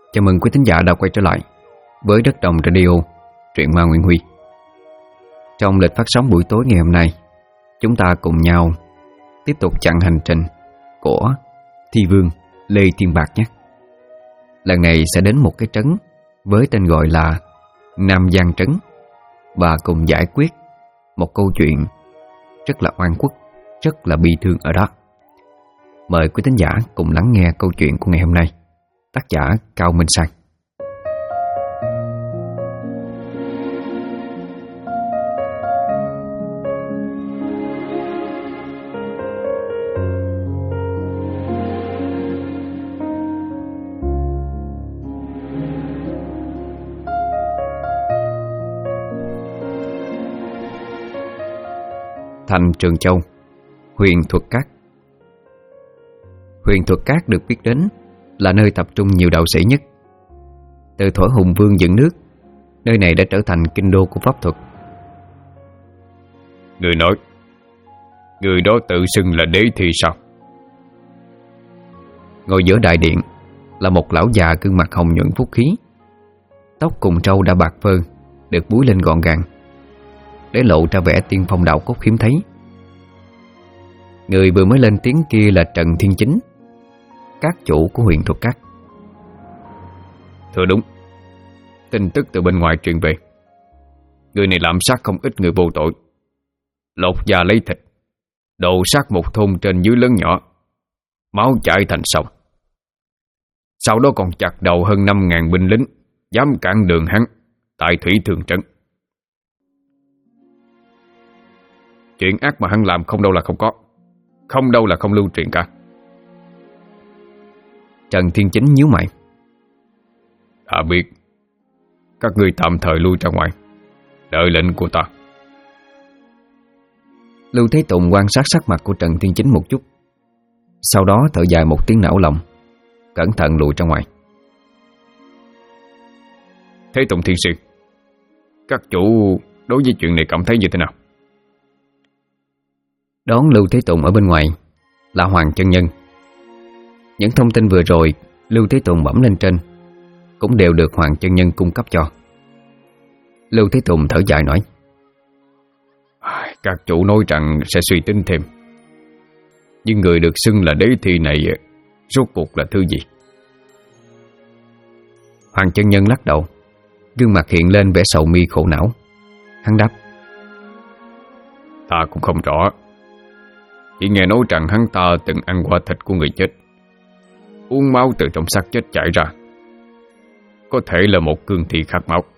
Chào mừng quý thính giả đã quay trở lại với Đất Đồng Radio, truyện ma Nguyễn Huy. Trong lịch phát sóng buổi tối ngày hôm nay, chúng ta cùng nhau tiếp tục chặng hành trình của Thi Vương Lê Thiên Bạc nhé. Lần này sẽ đến một cái trấn với tên gọi là Nam Giang Trấn và cùng giải quyết một câu chuyện rất là oan khuất, rất là bi thương ở đó. Mời quý thính giả cùng lắng nghe câu chuyện của ngày hôm nay. Tác giả Cao Minh Sang. Thành Trường Châu, huyện Thuật Cát. Huyện Thuật Cát được biết đến là nơi tập trung nhiều đạo sĩ nhất. Từ thuở Hùng Vương dựng nước, nơi này đã trở thành kinh đô của pháp thuật. Người nói, người đó tự xưng là đế thì sao? Ngồi giữa đại điện là một lão già gương mặt hồng nhuận phúc khí, tóc cùng trâu đã bạc phơ, được búi lên gọn gàng, để lộ ra vẻ tiên phong đạo cốt hiếm thấy. Người vừa mới lên tiếng kia là Trần Thiên Chính, các chủ của huyện Thuật Cát. Thưa đúng, tin tức từ bên ngoài truyền về, người này lạm sát không ít người vô tội, lột da lấy thịt, đồ sát một thôn trên dưới lớn nhỏ, máu chảy thành sông. Sau đó còn chặt đầu hơn 5.000 binh lính dám cản đường hắn tại Thủy Thường Trấn. Chuyện ác mà hắn làm không đâu là không có, không đâu là không lưu truyền cả. Trần Thiên Chính nhíu mày. Ta biết, các ngươi tạm thời lui ra ngoài, đợi lệnh của ta. Lưu Thế Tùng quan sát sắc mặt của Trần Thiên Chính một chút, sau đó thở dài một tiếng não lòng, cẩn thận lùi ra ngoài. Thế Tùng Thiên Sư, các chủ đối với chuyện này cảm thấy như thế nào? Đón Lưu Thế Tùng ở bên ngoài là Hoàng Chân Nhân. Những thông tin vừa rồi Lưu Thế Tùng bẩm lên trên cũng đều được Hoàng Chân Nhân cung cấp cho. Lưu Thế Tùng thở dài nói, các chủ nói rằng sẽ suy tính thêm, nhưng người được xưng là đế thi này rốt cuộc là thứ gì? Hoàng Chân Nhân lắc đầu, gương mặt hiện lên vẻ sầu mi khổ não. Hắn đáp, ta cũng không rõ, chỉ nghe nói rằng hắn ta từng ăn qua thịt của người chết, uống máu từ trong xác chết chảy ra, có thể là một cương thi khát máu.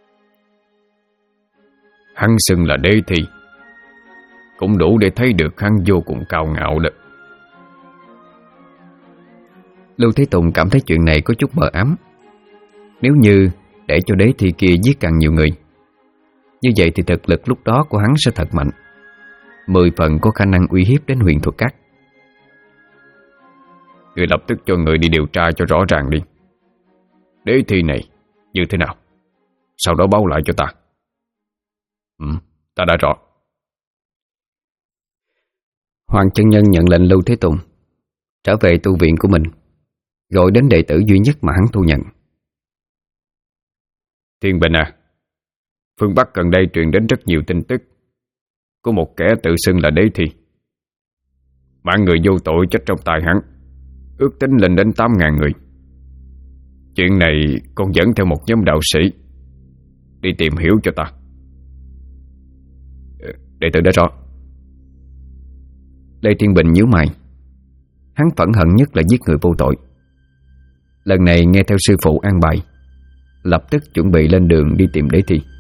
Hắn xưng là đế thi cũng đủ để thấy được hắn vô cùng cao ngạo đó. Lưu Thế Tùng cảm thấy chuyện này có chút mờ ám. Nếu như để cho đế thi kia giết càng nhiều người, như vậy thì thực lực lúc đó của hắn sẽ thật mạnh, 10 phần có khả năng uy hiếp đến huyện Thuật Cát. Người lập tức cho người đi điều tra cho rõ ràng đi, đế thi này như thế nào, sau đó báo lại cho ta. Ta đã rõ. Hoàng Chân Nhân nhận lệnh Lưu Thế Tùng trở về tu viện của mình, gọi đến đệ tử duy nhất mà hắn thu nhận. Thiên Bình à, phương Bắc gần đây truyền đến rất nhiều tin tức có một kẻ tự xưng là đế thi. Mạng người vô tội chết trong tay hắn ước tính lên đến 8.000 người. Chuyện này con dẫn theo một nhóm đạo sĩ đi tìm hiểu cho ta. Đệ tử đã rõ. Lê Thiên Bình nhíu mày. Hắn phẫn hận nhất là giết người vô tội. Lần này nghe theo sư phụ an bài, lập tức chuẩn bị lên đường đi tìm đế thi.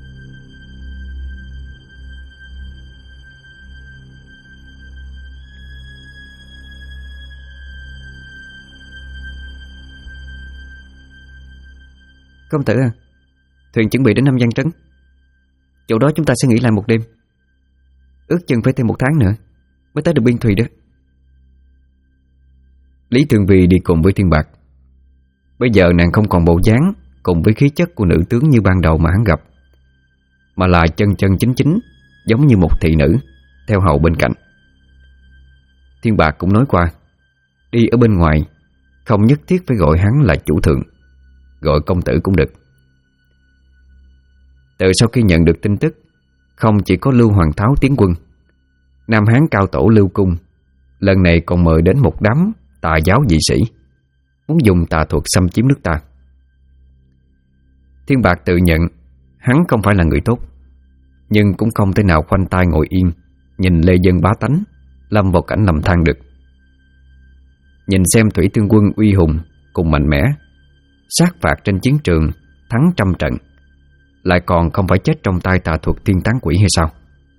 Công tử à, thuyền chuẩn bị đến Nam Giang Trấn. Chỗ đó chúng ta sẽ nghỉ lại một đêm, ước chừng phải thêm 1 tháng nữa mới tới được biên thùy đó. Lý Thường Vì đi cùng với Thiên Bạc. Bây giờ nàng không còn bộ dáng cùng với khí chất của nữ tướng như ban đầu mà hắn gặp, mà là chân chân chính chính, giống như một thị nữ theo hầu bên cạnh. Thiên Bạc cũng nói qua, đi ở bên ngoài không nhất thiết phải gọi hắn là chủ thượng, gọi công tử cũng được. Từ sau khi nhận được tin tức không chỉ có Lưu Hoàng Tháo tiến quân, Nam Hán cao tổ Lưu Cung lần này còn mời đến một đám tà giáo dị sĩ, muốn dùng tà thuật xâm chiếm nước ta. Thiên Bạc tự nhận hắn không phải là người tốt, nhưng cũng không thể nào khoanh tay ngồi yên nhìn lê dân bá tánh lâm vào cảnh lầm than được. Nhìn xem Thủy Tương quân uy hùng cùng mạnh mẽ, sát phạt trên chiến trường thắng trăm trận, lại còn không phải chết trong tay tà thuật tiên tán quỷ hay sao?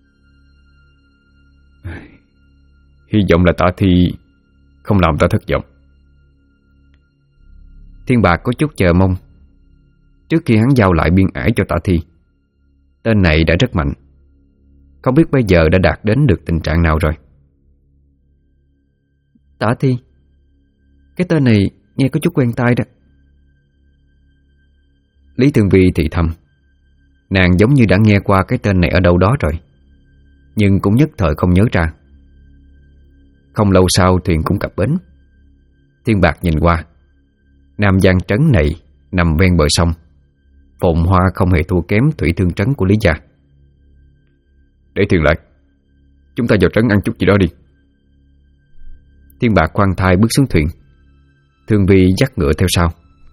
Hy vọng là Tả Thi không làm ta thất vọng. Thiên Bạc có chút chờ mong. Trước khi hắn giao lại biên ải cho Tả Thi, tên này đã rất mạnh, không biết bây giờ đã đạt đến được tình trạng nào rồi. Tả Thi, cái tên này nghe có chút quen tai đó. Lý Tương Vi thì thầm. Nàng giống như đã nghe qua cái tên này ở đâu đó rồi, nhưng cũng nhất thời không nhớ ra. Không lâu sau thuyền cũng cập bến. Thiên Bạc nhìn qua, Nam Giang trấn này nằm ven bờ sông, phồn hoa không hề thua kém Thủy Thương trấn của Lý gia. Để thuyền lại, chúng ta vào trấn ăn chút gì đó đi. Thiên Bạc khoan thai bước xuống thuyền. Thương Vi dắt ngựa theo sau.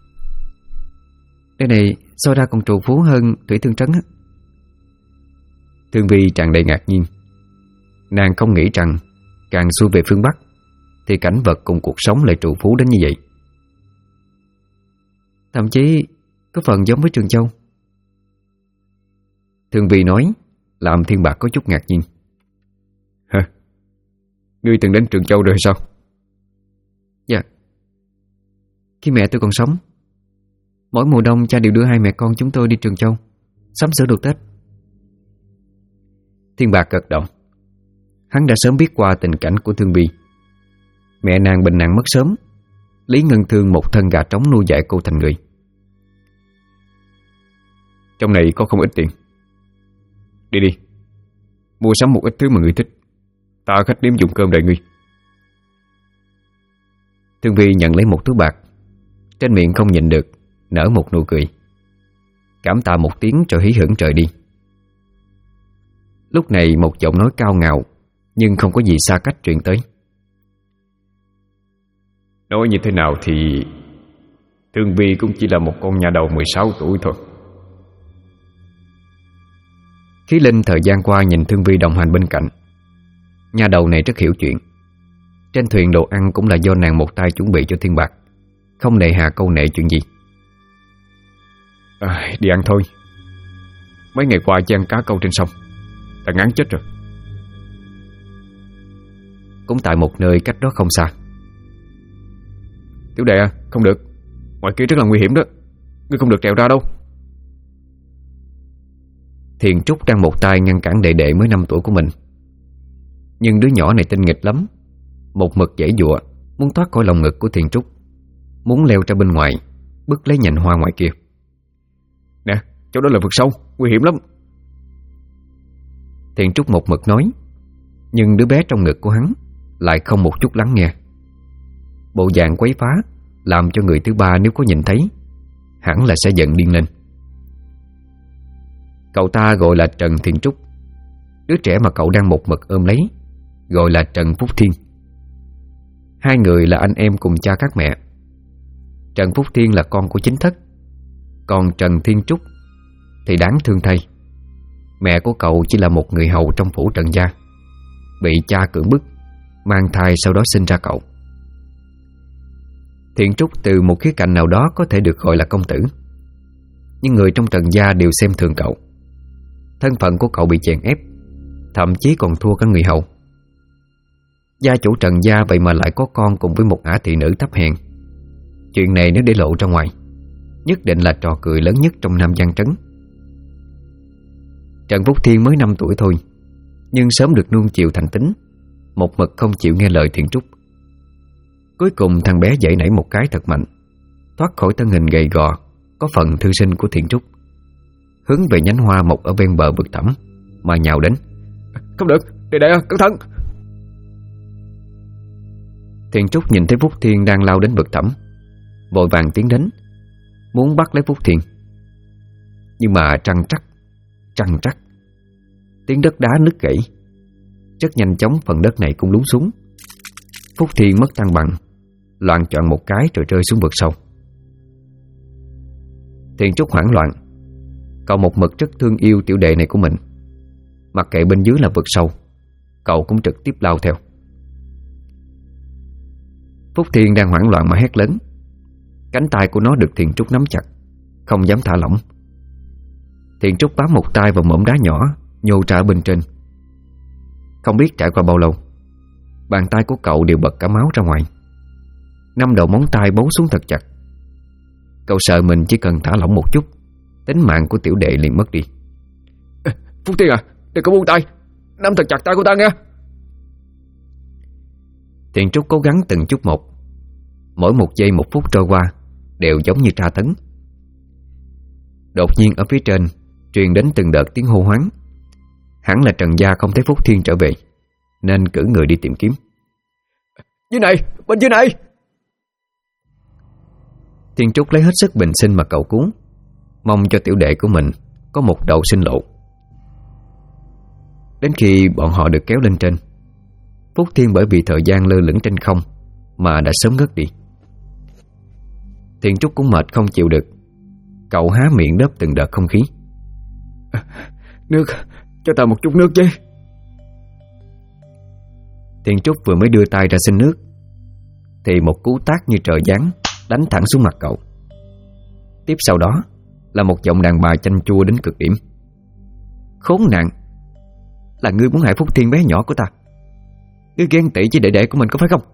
Đây này so ra còn trù phú hơn Thủy Thương trấn á. Thương Vi tràn đầy ngạc nhiên. Nàng không nghĩ rằng càng xuôi về phương Bắc thì cảnh vật cùng cuộc sống lại trù phú đến như vậy. Thậm chí có phần giống với Trường Châu. Thương Vi nói làm Thiên Bạc có chút ngạc nhiên. Hả? Ngươi từng đến Trường Châu rồi sao? Dạ. Khi mẹ tôi còn sống, mỗi mùa đông cha đều đưa hai mẹ con chúng tôi đi Trường Châu sắm sửa đồ Tết. Thiên Bạc gật đầu. Hắn đã sớm biết qua tình cảnh của Thương Vi. Mẹ nàng bệnh nặng mất sớm, Lý Ngân Thương một thân gà trống nuôi dạy cô thành người. Trong này có không ít tiền. Đi đi, mua sắm một ít thứ mà ngươi thích. Ta khách điếm dùng cơm đợi ngươi. Thương Vi nhận lấy một túi bạc, trên miệng không nhịn được nở một nụ cười, cảm tạ một tiếng rồi hí hửng trời đi. Lúc này một giọng nói cao ngạo nhưng không có gì xa cách truyền tới. Nói như thế nào thì Thương Vi cũng chỉ là một con nhà đầu 16 tuổi thôi. Khí Linh thời gian qua nhìn Thương Vi đồng hành bên cạnh. Nhà đầu này rất hiểu chuyện. Trên thuyền đồ ăn cũng là do nàng một tay chuẩn bị cho Thiên Bạc, không nề hà câu nệ chuyện gì. Đi ăn thôi. Mấy ngày qua chỉ ăn cá câu trên sông, ta ngán chết rồi. Cũng tại một nơi cách đó không xa. Tiểu đệ à, không được, ngoài kia rất là nguy hiểm đó, ngươi không được trèo ra đâu. Thiền Trúc đang một tay ngăn cản đệ đệ mới 5 tuổi của mình. Nhưng đứa nhỏ này tinh nghịch lắm, một mực giãy giụa muốn thoát khỏi lòng ngực của Thiền Trúc, muốn leo ra bên ngoài bứt lấy nhành hoa ngoài kia. Nè, chỗ đó là vực sâu, nguy hiểm lắm. Thiền Trúc một mực nói, nhưng đứa bé trong ngực của hắn lại không một chút lắng nghe. Bộ dạng quấy phá làm cho người thứ ba nếu có nhìn thấy hẳn là sẽ giận điên lên. Cậu ta gọi là Trần Thiên Trúc. Đứa trẻ mà cậu đang một mực ôm lấy gọi là Trần Phúc Thiên. Hai người là anh em cùng cha các mẹ. Trần Phúc Thiên là con của chính thất, còn Trần Thiên Trúc thì đáng thương thay, mẹ của cậu chỉ là một người hầu trong phủ Trần gia, bị cha cưỡng bức mang thai sau đó sinh ra cậu. Thiên Trúc từ một khía cạnh nào đó có thể được gọi là công tử, nhưng người trong Trần gia đều xem thường cậu. Thân phận của cậu bị chèn ép, thậm chí còn thua cả người hầu. Gia chủ Trần gia vậy mà lại có con cùng với một ả thị nữ thấp hèn. Chuyện này nếu để lộ ra ngoài, nhất định là trò cười lớn nhất trong Nam Giang trấn. Trần Phúc Thiên mới 5 tuổi thôi, nhưng sớm được nuông chiều thành tính, một mực không chịu nghe lời Thiên Trúc. Cuối cùng thằng bé giãy nảy một cái thật mạnh, thoát khỏi thân hình gầy gò có phần thư sinh của Thiên Trúc, hướng về nhánh hoa mọc ở ven bờ vực thẳm mà nhào đến. Không được, đệ đệ cẩn thận. Thiên Trúc nhìn thấy Phúc Thiên đang lao đến vực thẳm, vội vàng tiến đến. muốn bắt lấy Phúc Thiên. Nhưng mà trăng trắc, tiếng đất đá nứt gãy. Rất nhanh chóng phần đất này cũng lún xuống. Phúc Thiên mất thăng bằng, loạng choạng một cái rồi rơi xuống vực sâu. Thiền Trúc hoảng loạn. Cậu một mực rất thương yêu tiểu đệ này của mình. Mặc kệ bên dưới là vực sâu, cậu cũng trực tiếp lao theo. Phúc Thiên đang hoảng loạn mà hét lớn. Cánh tay của nó được Thiền Trúc nắm chặt, không dám thả lỏng. Thiền Trúc bám một tay vào mỏm đá nhỏ nhô ra bên trên. Không biết trải qua bao lâu, bàn tay của cậu đều bật cả máu ra ngoài. 5 đầu móng tay bấu xuống thật chặt. Cậu sợ mình chỉ cần thả lỏng một chút, tính mạng của tiểu đệ liền mất đi. Phúc Thiên à, đừng có buông tay, nắm thật chặt tay của ta nghe. Thiền Trúc cố gắng từng chút một. Mỗi 1 giây 1 phút trôi qua đều giống như tra tấn. Đột nhiên ở phía trên truyền đến từng đợt tiếng hô hoáng. Hẳn là Trần Gia không thấy Phúc Thiên trở về, nên cử người đi tìm kiếm. Dưới này, bên dưới này. Thiền Trúc lấy hết sức bình sinh mà cầu cứu, mong cho tiểu đệ của mình có một đầu sinh lộ. Đến khi bọn họ được kéo lên trên, Phúc Thiên bởi vì thời gian lơ lửng trên không mà đã sớm ngất đi. Thiền Trúc cũng mệt không chịu được. Cậu há miệng đớp từng đợt không khí. Nước, cho ta một chút nước chứ. Thiền Trúc vừa mới đưa tay ra xin nước thì một cú tát như trời giáng đánh thẳng xuống mặt cậu. Tiếp sau đó là một giọng đàn bà chanh chua đến cực điểm. Khốn nạn, là ngươi muốn hại Phúc Thiên bé nhỏ của ta. Ngươi ghen tị với đệ đệ của mình có phải không?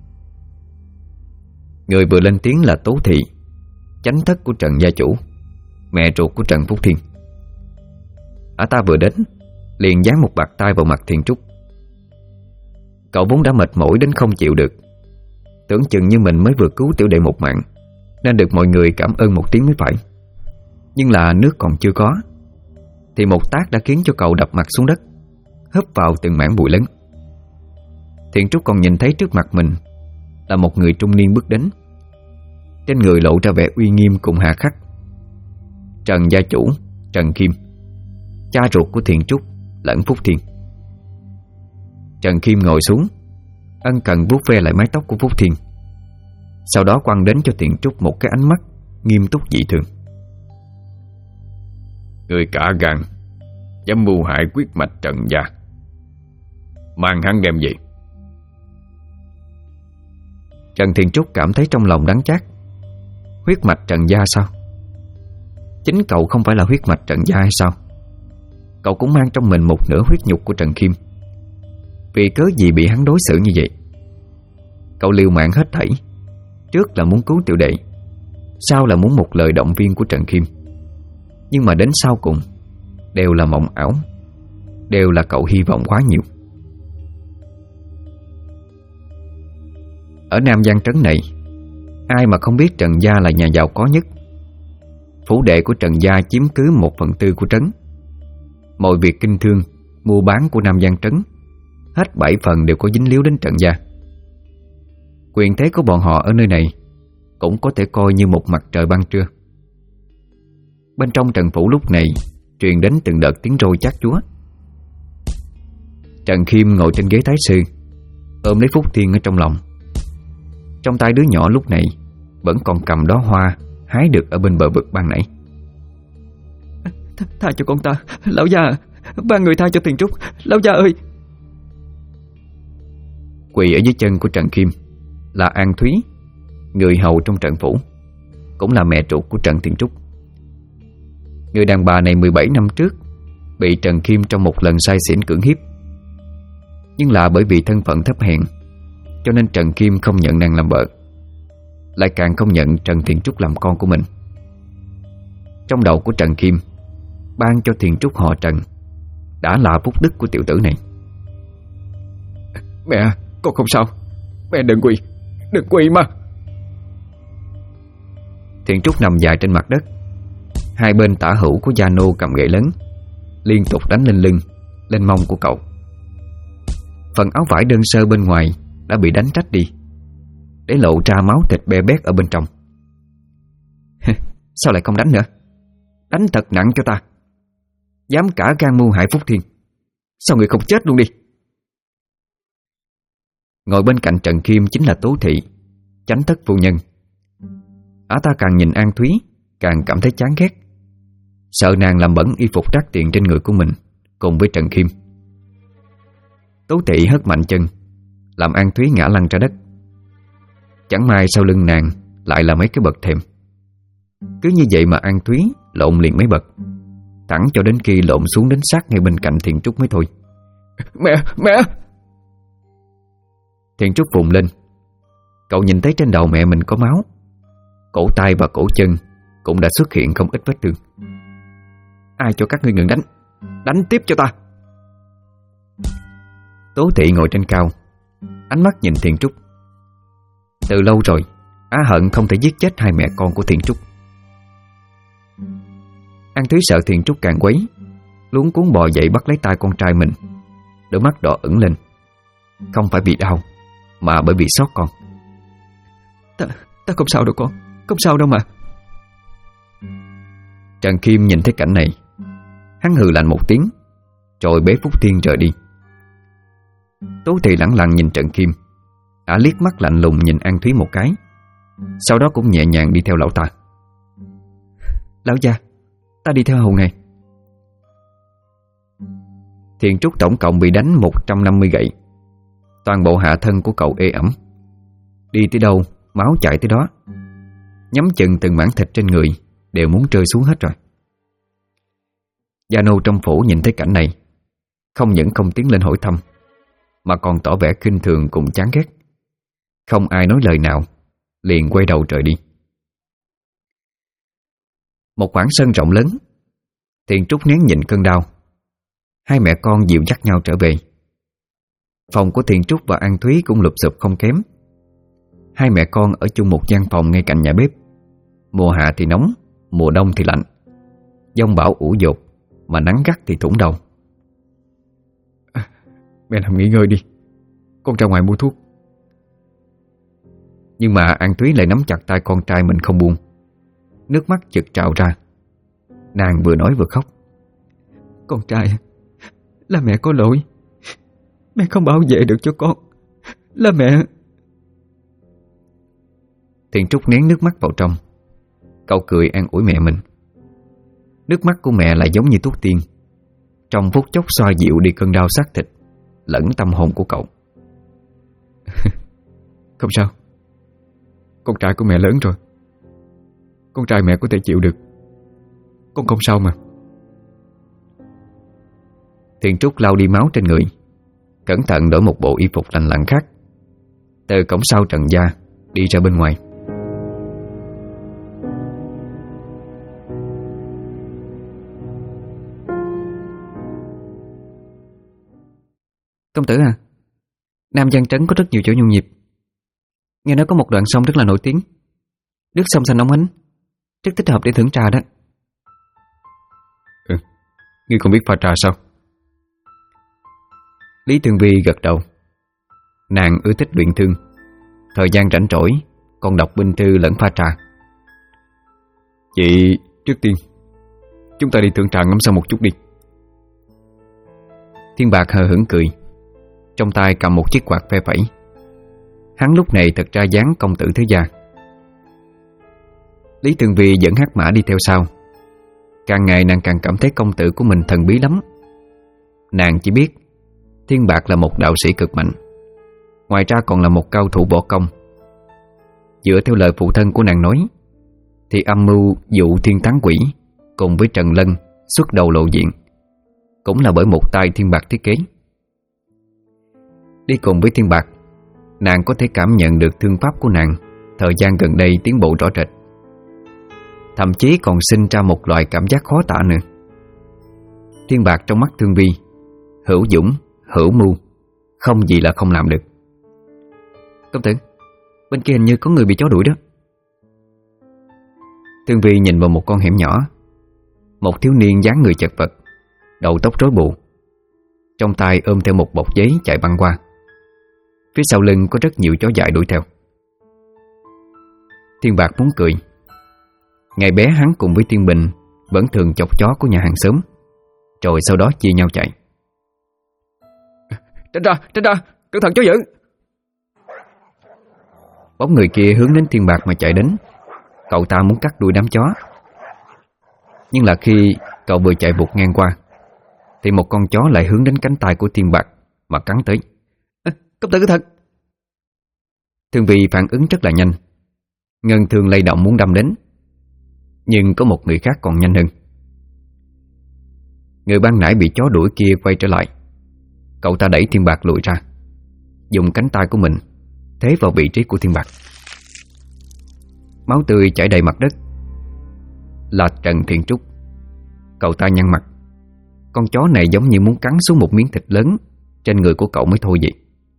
Người vừa lên tiếng là Tố Thị, chánh thất của Trần gia chủ, mẹ ruột của Trần Phúc Thiên. Ả ta vừa đến liền giáng một bạt tay vào mặt Thiền Trúc. Cậu vốn đã mệt mỏi đến không chịu được, tưởng chừng như mình mới vừa cứu tiểu đệ một mạng, nên được mọi người cảm ơn một tiếng mới phải. Nhưng là nước còn chưa có thì một tát đã khiến cho cậu đập mặt xuống đất, hấp vào từng mảng bụi lớn. Thiền Trúc còn nhìn thấy trước mặt mình là một người trung niên bước đến. Trên người lộ ra vẻ uy nghiêm cùng hà khắc. Trần gia chủ Trần Khiêm, cha ruột của Thiền Trúc lẫn Phúc Thiên. Trần Khiêm ngồi xuống, ân cần vuốt ve lại mái tóc của Phúc Thiên, sau đó quăng đến cho Thiền Trúc một cái ánh mắt nghiêm túc dị thường. Người cả gan dám mưu hại huyết mạch Trần gia, mang hắn đem về. Trần Thiền Trúc cảm thấy trong lòng đắng chát. Huyết mạch Trần gia sao? Chính cậu không phải là huyết mạch Trần gia hay sao? Cậu cũng mang trong mình một nửa huyết nhục của Trần Khiêm. Vì cớ gì bị hắn đối xử như vậy? Cậu liều mạng hết thảy. Trước là muốn cứu tiểu đệ, sau là muốn một lời động viên của Trần Khiêm. Nhưng mà đến sau cùng đều là mộng ảo, đều là cậu hy vọng quá nhiều. Ở Nam Giang Trấn này, ai mà không biết Trần gia là nhà giàu có nhất. Phủ đệ của Trần gia chiếm cứ 1/4 của trấn. Mọi việc kinh thương, mua bán của Nam Giang Trấn, hết 7 phần đều có dính líu đến Trần gia. Quyền thế của bọn họ ở nơi này cũng có thể coi như một mặt trời ban trưa. Bên trong Trần phủ lúc này truyền đến từng đợt tiếng roi chát chúa. Trần Khiêm ngồi trên ghế thái sư, ôm lấy Phúc Thiên ở trong lòng. Trong tay đứa nhỏ lúc này vẫn còn cầm đóa hoa hái được ở bên bờ vực ban nãy. Tha cho con ta, lão gia, ba người tha cho Thiền Trúc, lão gia ơi. Quỳ ở dưới chân của Trần Khiêm là An Thúy, người hầu trong Trần phủ, cũng là mẹ ruột của Trần Thiền Trúc. Người đàn bà này 17 năm trước bị Trần Khiêm trong một lần say xỉn cưỡng hiếp. Nhưng là bởi vì thân phận thấp hèn, cho nên Trần Khiêm không nhận nàng làm vợ, lại càng không nhận Trần Thiền Trúc làm con của mình. Trong đầu của Trần Khiêm, ban cho Thiền Trúc họ Trần đã là phúc đức của tiểu tử này. Mẹ, con không sao. Mẹ đừng quỳ mà. Thiền Trúc nằm dài trên mặt đất. Hai bên tả hữu của gia nô cầm gậy lớn liên tục đánh lên lưng, lên mông của cậu. Phần áo vải đơn sơ bên ngoài đã bị đánh rách đi, để lộ ra máu thịt be bét ở bên trong. Sao lại không đánh nữa? Đánh thật nặng cho ta. Dám cả gan mưu hại Phúc Thiên, sao người không chết luôn đi? Ngồi bên cạnh Trần Kim chính là Tố Thị, Chánh thất phu nhân. Ả ta càng nhìn An Thúy càng cảm thấy chán ghét, sợ nàng làm bẩn y phục đắt tiền trên người của mình cùng với Trần Kim. Tố Thị hất mạnh chân, làm An Thúy ngã lăn ra đất. Chẳng may sau lưng nàng lại là mấy cái bậc thềm. Cứ như vậy mà An Thúy lộn liền mấy bậc, thẳng cho đến khi lộn xuống đến sát ngay bên cạnh Thiện Trúc mới thôi. Mẹ! Thiện Trúc vùng lên. Cậu nhìn thấy trên đầu mẹ mình có máu, cổ tay và cổ chân cũng đã xuất hiện không ít vết thương. Ai cho các ngươi ngừng đánh? Đánh tiếp cho ta! Tố Thị ngồi trên cao, ánh mắt nhìn Thiện Trúc. Từ lâu rồi Á hận không thể giết chết hai mẹ con của Thiện Trúc. An Thúy sợ Thiện Trúc càng quấy, luống cuống bò dậy bắt lấy tay con trai mình. Đôi mắt đỏ ửng lên, không phải vì đau mà bởi vì xót con. Ta không sao đâu con, không sao đâu mà. Trần Kim nhìn thấy cảnh này, hắn hừ lạnh một tiếng, rồi bế Phúc Thiên rời đi. Tố Thị lẳng lặng nhìn Trần Kim. Ả liếc mắt lạnh lùng nhìn An Thúy một cái, sau đó cũng nhẹ nhàng đi theo lão ta. Lão gia, ta đi theo hầu ngài. Thiện Trúc tổng cộng bị đánh 150 gậy. Toàn bộ hạ thân của cậu ê ẩm, đi tới đâu máu chảy tới đó. Nhắm chừng từng mảng thịt trên người đều muốn rơi xuống hết rồi. Gia nô trong phủ nhìn thấy cảnh này, không những không tiến lên hỏi thăm, mà còn tỏ vẻ khinh thường cùng chán ghét. Không ai nói lời nào, liền quay đầu rời đi. Một khoảng sân rộng lớn, Thiện Trúc nén nhịn cơn đau. Hai mẹ con dìu dắt nhau trở về. Phòng của Thiện Trúc và An Thúy cũng lụp xụp không kém. Hai mẹ con ở chung một gian phòng ngay cạnh nhà bếp. Mùa hạ thì nóng, mùa đông thì lạnh. Giông bão ủ dột, mà nắng gắt thì thủng đầu. Mẹ nằm nghỉ ngơi đi, con ra ngoài mua thuốc. Nhưng mà An Thúy lại nắm chặt tay con trai mình không buông. Nước mắt chực trào ra. Nàng vừa nói vừa khóc. Con trai, là mẹ có lỗi. Mẹ không bảo vệ được cho con. Là mẹ. Thiện Trúc nén nước mắt vào trong. Cậu cười an ủi mẹ mình. Nước mắt của mẹ lại giống như thuốc tiên, trong phút chốc xoa dịu đi cơn đau xác thịt lẫn tâm hồn của cậu. Không sao, con trai của mẹ lớn rồi, con trai mẹ có thể chịu được. Con không sao mà. Thiện Trúc lau đi máu trên người, cẩn thận đổi một bộ y phục lành lặn khác, từ cổng sau Trần gia đi ra bên ngoài. Công tử à, Nam Giang Trấn có rất nhiều chỗ nhộn nhịp. Nghe nói có một đoạn sông rất là nổi tiếng, nước sông xanh óng ánh, rất thích hợp để thưởng trà đó. Ngươi còn biết pha trà sao? Lý Tường Vi gật đầu. Nàng ưa thích luyện thương, thời gian rảnh rỗi còn đọc binh thư lẫn pha trà. Vậy trước tiên chúng ta đi thưởng trà ngắm sông một chút đi. Thiên Bạc hờ hững cười, trong tay cầm một chiếc quạt phe phẩy. Hắn lúc này thật ra dáng công tử thế gia. Lý Tường Vi dẫn hắc mã đi theo sau. Càng ngày nàng càng cảm thấy công tử của mình thần bí lắm. Nàng chỉ biết Thiên Bạc là một đạo sĩ cực mạnh, ngoài ra còn là một cao thủ võ công. Dựa theo lời phụ thân của nàng nói, thì âm mưu dụ Thiên Thắng Quỷ cùng với Trần Lân xuất đầu lộ diện cũng là bởi một tay Thiên Bạc thiết kế. Đi cùng với Thiên Bạc, nàng có thể cảm nhận được thương pháp của nàng thời gian gần đây tiến bộ rõ rệt, thậm chí còn sinh ra một loại cảm giác khó tả nữa. Thiên Bạc trong mắt Thương Vi hữu dũng, hữu mưu, không gì là không làm được. Công tử, bên kia hình như có người bị chó đuổi đó. Thương Vi nhìn vào một con hẻm nhỏ. Một thiếu niên dáng người chật vật, đầu tóc rối bù, trong tay ôm theo một bọc giấy chạy băng qua. Phía sau lưng có rất nhiều chó dại đuổi theo. Thiên Bạc muốn cười, Ngày bé hắn cùng với Tiên Bình vẫn thường chọc chó của nhà hàng xóm, rồi sau đó chia nhau chạy. Tránh ra, cẩn thận chó dữ. Bóng người kia hướng đến Thiên Bạc mà chạy đến. Cậu ta muốn cắt đuôi đám chó, nhưng là khi cậu vừa chạy vụt ngang qua thì một con chó lại hướng đến cánh tay của Thiên Bạc mà cắn tới. Cẩn thận. Thương Vi phản ứng rất là nhanh, ngân thương lay động muốn đâm đến, nhưng có một người khác còn nhanh hơn. Người ban nãy bị chó đuổi kia quay trở lại. Cậu ta đẩy Thiên Bạc lùi ra, dùng cánh tay của mình thế vào vị trí của Thiên Bạc. Máu tươi chảy đầy mặt đất. Là Trần Thiên Trúc. Cậu ta nhăn mặt. Con chó này giống như muốn cắn xuống một miếng thịt lớn trên người của cậu mới thôi vậy.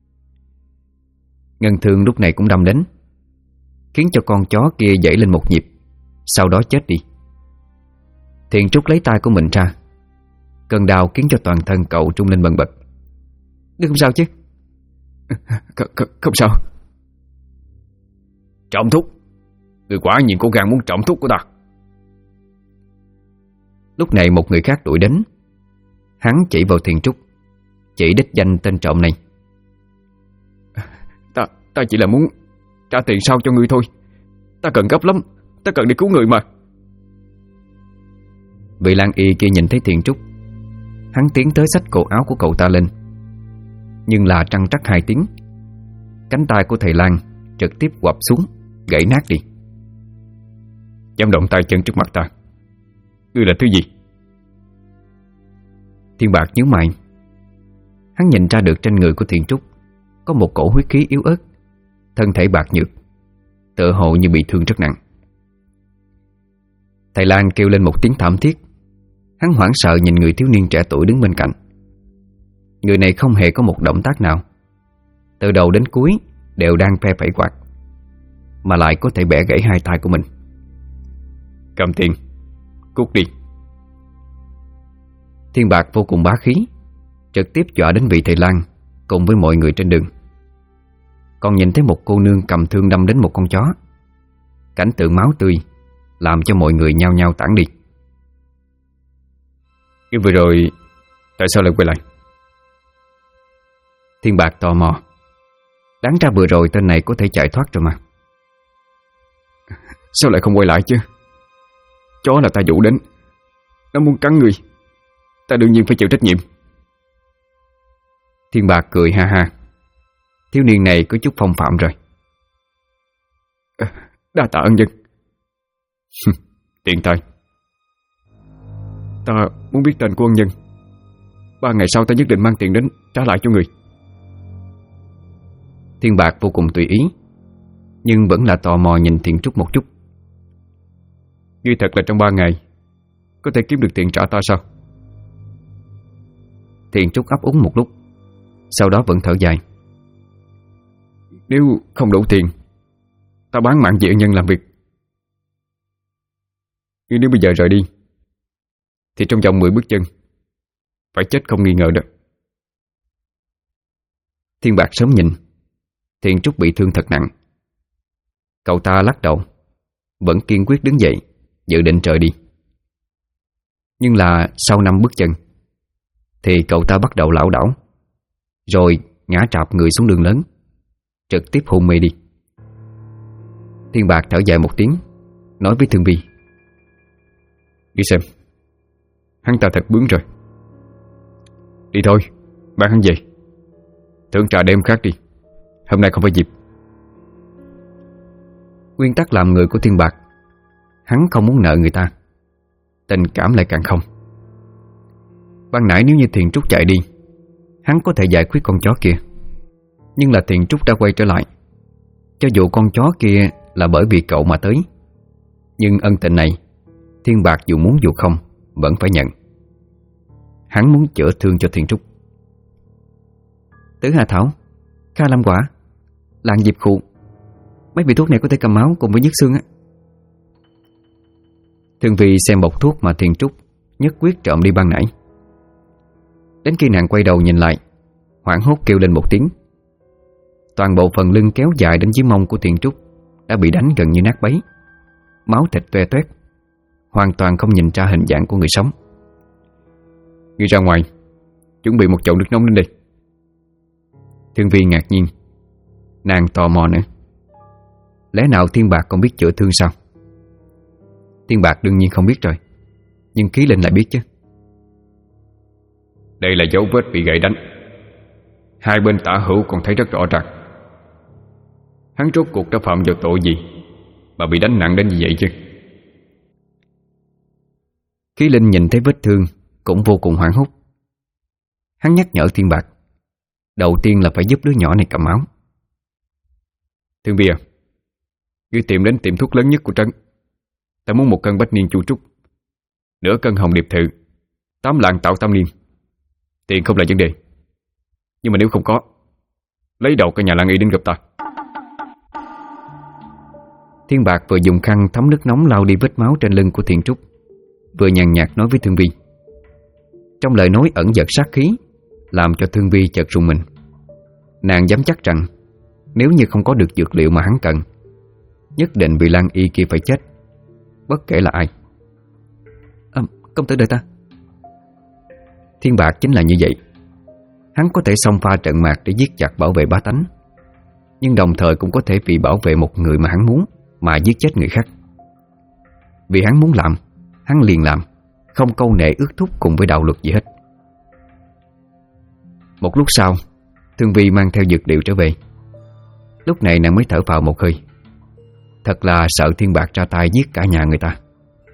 Ngân thương lúc này cũng đâm đến, khiến cho con chó kia dãy lên một nhịp, sau đó chết đi. Thiên Trúc lấy tay của mình ra. Cơn đau khiến cho toàn thân cậu trung lên bần bật. Đừng không sao chứ? Không sao. Trọng thúc, người quả nhiên có gan muốn trọng thúc của ta. Lúc này một người khác đuổi đến. Hắn chỉ vào Thiên Trúc, chỉ đích danh tên trộm này. Ta chỉ là muốn trả tiền sau cho ngươi thôi. Ta cần gấp lắm, ta cần đi cứu người mà. Vị Lan Y kia nhìn thấy Thiên Trúc, hắn tiến tới xách cổ áo của cậu ta lên, nhưng là trăng trắc hai tiếng, cánh tay của thầy Lan trực tiếp quặp xuống, gãy nát đi. Dám động tay chân trước mặt ta, ngươi là thứ gì? Thiên Bạc nhíu mày. Hắn nhìn ra được trên người của Thiên Trúc có một cổ huyết khí yếu ớt, thân thể bạc nhược, tựa hồ như bị thương rất nặng. Thầy Lan kêu lên một tiếng thảm thiết. Hắn hoảng sợ nhìn người thiếu niên trẻ tuổi đứng bên cạnh. Người này không hề có một động tác nào, từ đầu đến cuối đều đang phe phẩy quạt, mà lại có thể bẻ gãy hai tay của mình. Cầm tiền, cút đi. Thiên Bạc vô cùng bá khí, trực tiếp dọa đến vị thầy Lan cùng với mọi người trên đường. Còn nhìn thấy một cô nương cầm thương đâm đến một con chó. Cảnh tượng máu tươi làm cho mọi người nhao nhao tản đi. Nhưng vừa rồi tại sao lại quay lại? Thiên Bạc tò mò. Đáng ra vừa rồi tên này có thể chạy thoát rồi mà. Sao lại không quay lại chứ? Chó là ta dụ đến, nó muốn cắn người, ta đương nhiên phải chịu trách nhiệm. Thiên Bạc cười ha ha. Thiếu niên này có chút phong phạm rồi. Đa tạ ân nhân. Tiện tay. Ta muốn biết tên của ân nhân. 3 ngày sau ta nhất định mang tiền đến trả lại cho người. Thiên Bạc vô cùng tùy ý, nhưng vẫn là tò mò nhìn Thiên Trúc một chút. Ngươi thật là trong 3 ngày có thể kiếm được tiền trả ta sao? Thiên Trúc ấp úng một lúc, sau đó vẫn thở dài. Nếu không đủ tiền, ta bán mạng vì ân nhân làm việc. Nhưng nếu bây giờ rời đi thì trong vòng 10 bước chân phải chết không nghi ngờ đó. Thiên Bạc sớm nhìn Thiên Trúc bị thương thật nặng. Cậu ta lắc đầu, vẫn kiên quyết đứng dậy, dự định rời đi. Nhưng là sau 5 bước chân thì cậu ta bắt đầu lảo đảo, rồi ngã trạp người xuống đường lớn, trực tiếp hôn mê đi. Thiên Bạc thở dài một tiếng, nói với Thương Vi: đi xem, hắn ta thật bướng rồi. Đi thôi, mang hắn về, thưởng trà đêm khác đi, hôm nay không phải dịp. Nguyên tắc làm người của Thiên Bạc, hắn không muốn nợ người ta, tình cảm lại càng không. Ban nãy nếu như Thiên Trúc chạy đi, hắn có thể giải quyết con chó kia. Nhưng là Thiên Trúc đã quay trở lại. Cho dù con chó kia là bởi vì cậu mà tới, nhưng ân tình này Thiên Bạc dù muốn dù không vẫn phải nhận. Hắn muốn chữa thương cho Thiên Trúc. Tử Hà Thảo, Kha Lam Quả, Lạng Diệp Khụ, mấy vị thuốc này có thể cầm máu cùng với nhức xương á. Thương Vi xem bọc thuốc mà Thiên Trúc nhất quyết trộm đi ban nãy. Đến khi nàng quay đầu nhìn lại, hoảng hốt kêu lên một tiếng. Toàn bộ phần lưng kéo dài đến dưới mông của Thiên Trúc đã bị đánh gần như nát bấy, máu thịt toe toét, hoàn toàn không nhìn ra hình dạng của người sống. Ngươi ra ngoài, chuẩn bị một chậu nước nóng lên đây. Thương Vi ngạc nhiên, nàng tò mò nữa. Lẽ nào Thiên Bạc còn biết chữa thương sao? Thiên Bạc đương nhiên không biết rồi, nhưng Khí Linh lại biết chứ. Đây là dấu vết bị gậy đánh. Hai bên tả hữu còn thấy rất rõ ràng. Hắn rốt cuộc đã phạm vào tội gì mà bị đánh nặng đến như vậy chứ? Khí Linh nhìn thấy vết thương cũng vô cùng hoảng hốt. Hắn nhắc nhở Thiên Bạc, đầu tiên là phải giúp đứa nhỏ này cầm máu. Thương Vi à, ngươi tìm đến tiệm thuốc lớn nhất của trấn. Ta muốn 1 cân bách niên chu trúc, nửa cân hồng điệp thự, 8 lạng tạo tam niên. Tiền không là vấn đề, nhưng mà nếu không có, lấy đầu cả nhà làng y đến gặp ta. Thiên Bạc vừa dùng khăn thấm nước nóng lau đi vết máu trên lưng của Thiện Trúc, vừa nhàn nhạt nói với Thương Vi. Trong lời nói ẩn dật sát khí, làm cho Thương Vi chợt rùng mình. Nàng dám chắc rằng nếu như không có được dược liệu mà hắn cần, nhất định vị lang y kia phải chết, bất kể là ai. Công tử đợi ta. Thiên Bạc chính là như vậy. Hắn có thể xông pha trận mạc để giết chặt bảo vệ bá tánh, nhưng đồng thời cũng có thể vì bảo vệ một người mà hắn muốn mà giết chết người khác. Vì hắn muốn làm, hắn liền làm, không câu nệ ước thúc cùng với đạo luật gì hết. Một lúc sau, Thương Vi mang theo dược liệu trở về. Lúc này nàng mới thở phào một hơi. Thật là sợ Thiên Bạc ra tay giết cả nhà người ta.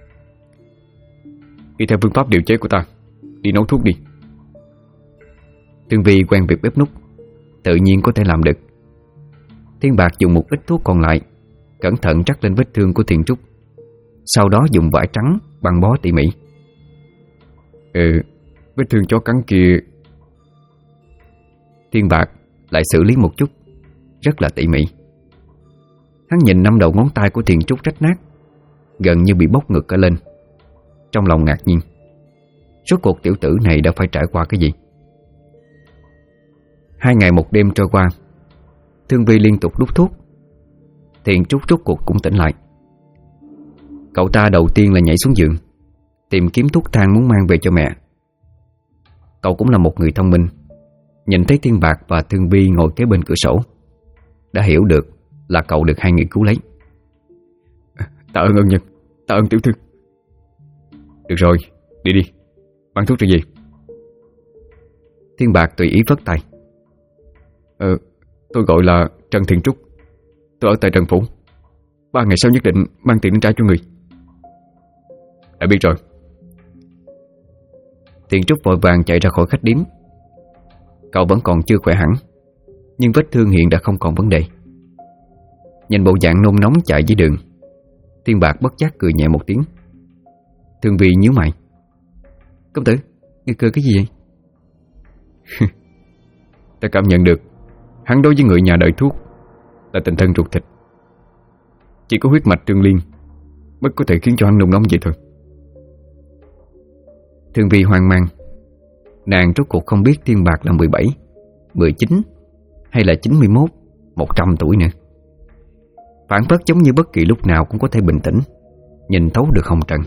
Đi theo phương pháp điều chế của ta, đi nấu thuốc đi. Thương Vi quen việc bếp núc, tự nhiên có thể làm được. Thiên Bạc dùng một ít thuốc còn lại, cẩn thận trắc lên vết thương của Thiện Trúc, sau đó dùng vải trắng băng bó tỉ mỉ. Vết thương chó cắn kia. Thiên Bạc lại xử lý một chút, rất là tỉ mỉ. Hắn nhìn 5 đầu ngón tay của Thiện Trúc rách nát, gần như bị bốc ngực cả lên. Trong lòng ngạc nhiên, rốt cuộc tiểu tử này đã phải trải qua cái gì? 2 ngày 1 đêm trôi qua, Thương Vi liên tục đút thuốc. Thiện Trúc rốt cuộc cũng tỉnh lại. Cậu ta đầu tiên là nhảy xuống giường, tìm kiếm thuốc thang muốn mang về cho mẹ. Cậu cũng là một người thông minh, nhìn thấy Thiên Bạc và Thương Vi ngồi kế bên cửa sổ, đã hiểu được là cậu được hai người cứu lấy. Tạ ơn ân nhân, tạ ơn tiểu thư. Được rồi, đi đi, mang thuốc ra gì? Thiên Bạc tùy ý vất tay. Tôi gọi là Trần Thiện Trúc, tôi ở tại Trần Phủ. 3 ngày sau nhất định mang tiền đến trả cho người. Đã biết rồi. Thiện Trúc vội vàng chạy ra khỏi khách điếm. Cậu vẫn còn chưa khỏe hẳn, nhưng vết thương hiện đã không còn vấn đề. Nhìn bộ dạng nôn nóng chạy dưới đường, Thiên Bạc bất giác cười nhẹ một tiếng. Thương Vi nhíu mày. Công tử, ngươi cười cái gì vậy? Ta cảm nhận được hắn đối với người nhà đời thuốc là tình thân ruột thịt. Chỉ có huyết mạch tương liên mới có thể khiến cho hắn nôn nóng vậy thôi. Thương Vi hoang mang. Nàng rốt cuộc không biết Thiên Bạc là 17, 19 hay là 91, 100 tuổi nữa. Phản phất giống như bất kỳ lúc nào cũng có thể bình tĩnh, nhìn thấu được hồng trần.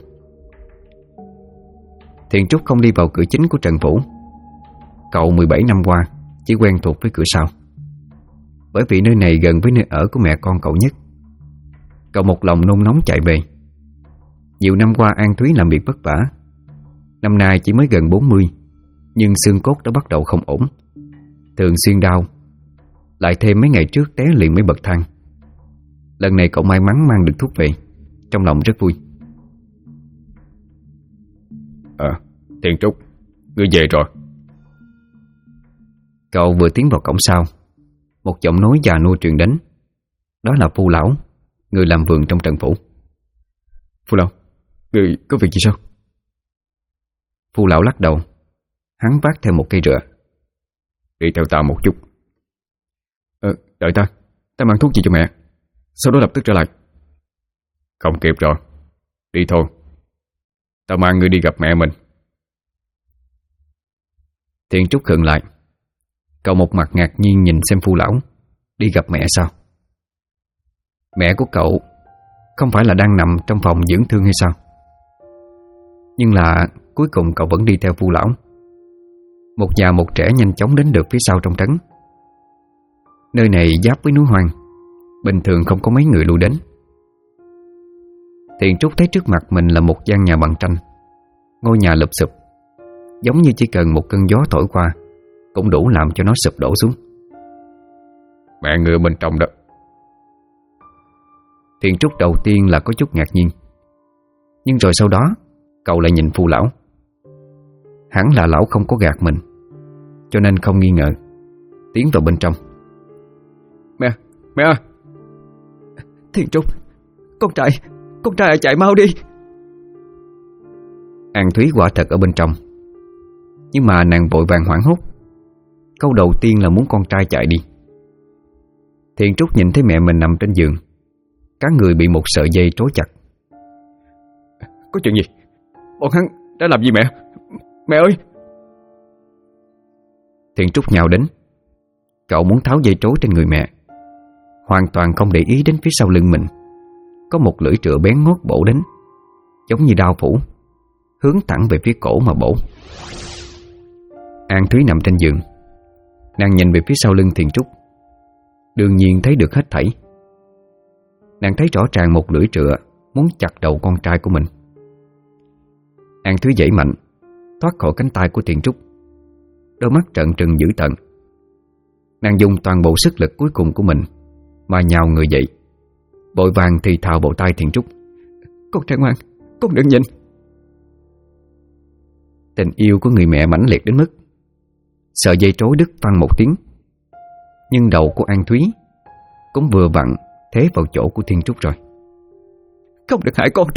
Thiện Trúc không đi vào cửa chính của Trần Phủ. Cậu 17 năm qua chỉ quen thuộc với cửa sau, bởi vì nơi này gần với nơi ở của mẹ con cậu nhất. Cậu một lòng nôn nóng chạy về. Nhiều năm qua An Thúy làm việc vất vả. Năm nay chỉ mới gần 40, nhưng xương cốt đã bắt đầu không ổn, thường xuyên đau. Lại thêm mấy ngày trước té liền mấy bậc thang. Lần này cậu may mắn mang được thuốc về, trong lòng rất vui. Thiện Trúc, ngươi về rồi. Cậu vừa tiến vào cổng sau, một giọng nói già nua truyền đến. Đó là Phu Lão, người làm vườn trong Trần Phủ. Phu Lão, ngươi có việc gì sao? Phu Lão lắc đầu. Hắn vác theo một cây rựa. Đi theo ta một chút. Đợi ta mang thuốc gì cho mẹ, sau đó lập tức trở lại. Không kịp rồi, đi thôi. Ta mang ngươi đi gặp mẹ mình. Thiện Trúc khựng lại. Cậu một mặt ngạc nhiên nhìn xem Phu Lão. Đi gặp mẹ sao? Mẹ của cậu không phải là đang nằm trong phòng dưỡng thương hay sao? Nhưng là cuối cùng cậu vẫn đi theo Phu lão. Một già một trẻ nhanh chóng đến được phía sau trong trấn. Nơi này giáp với núi hoang, bình thường không có mấy người lui đến. Thiện Trúc thấy trước mặt mình là một gian nhà bằng tranh. Ngôi nhà lụp xụp, giống như chỉ cần một cơn gió thổi qua cũng đủ làm cho nó sụp đổ xuống. Mẹ người bên trong đó. Thiện Trúc đầu tiên là có chút ngạc nhiên, nhưng rồi sau đó cậu lại nhìn Phu lão. Hẳn là lão không có gạt mình, cho nên không nghi ngờ, tiến vào bên trong. Mẹ ơi! Thiện Trúc, con trai chạy mau đi. An Thúy quả thật ở bên trong, nhưng mà nàng vội vàng hoảng hốt. Câu đầu tiên là muốn con trai chạy đi. Thiện Trúc nhìn thấy mẹ mình nằm trên giường, cả người bị một sợi dây trói chặt. Có chuyện gì? Bọn hắn đã làm gì mẹ? Mẹ ơi! Thiện Trúc nhào đến. Cậu muốn tháo dây trói trên người mẹ, hoàn toàn không để ý đến phía sau lưng mình có một lưỡi trựa bén ngót bổ đến, giống như đao phủ, hướng thẳng về phía cổ mà bổ. An Thúy nằm trên giường, nàng nhìn về phía sau lưng Thiện Trúc, đương nhiên thấy được hết thảy. Nàng thấy rõ ràng một lưỡi trựa muốn chặt đầu con trai của mình. An Thúy giãy mạnh, thoát khỏi cánh tay của Thiện Trúc, đôi mắt trợn trừng dữ tợn. Nàng dùng toàn bộ sức lực cuối cùng của mình mà nhào người dậy, vội vàng thì thào bộ tai Thiện Trúc. Con trai ngoan, con đừng nhìn. Tình yêu của người mẹ mãnh liệt đến mức sợi dây trói đứt văng một tiếng, nhưng đầu của An Thúy cũng vừa vặn thế vào chỗ của Thiện Trúc rồi. Không được hại con ta.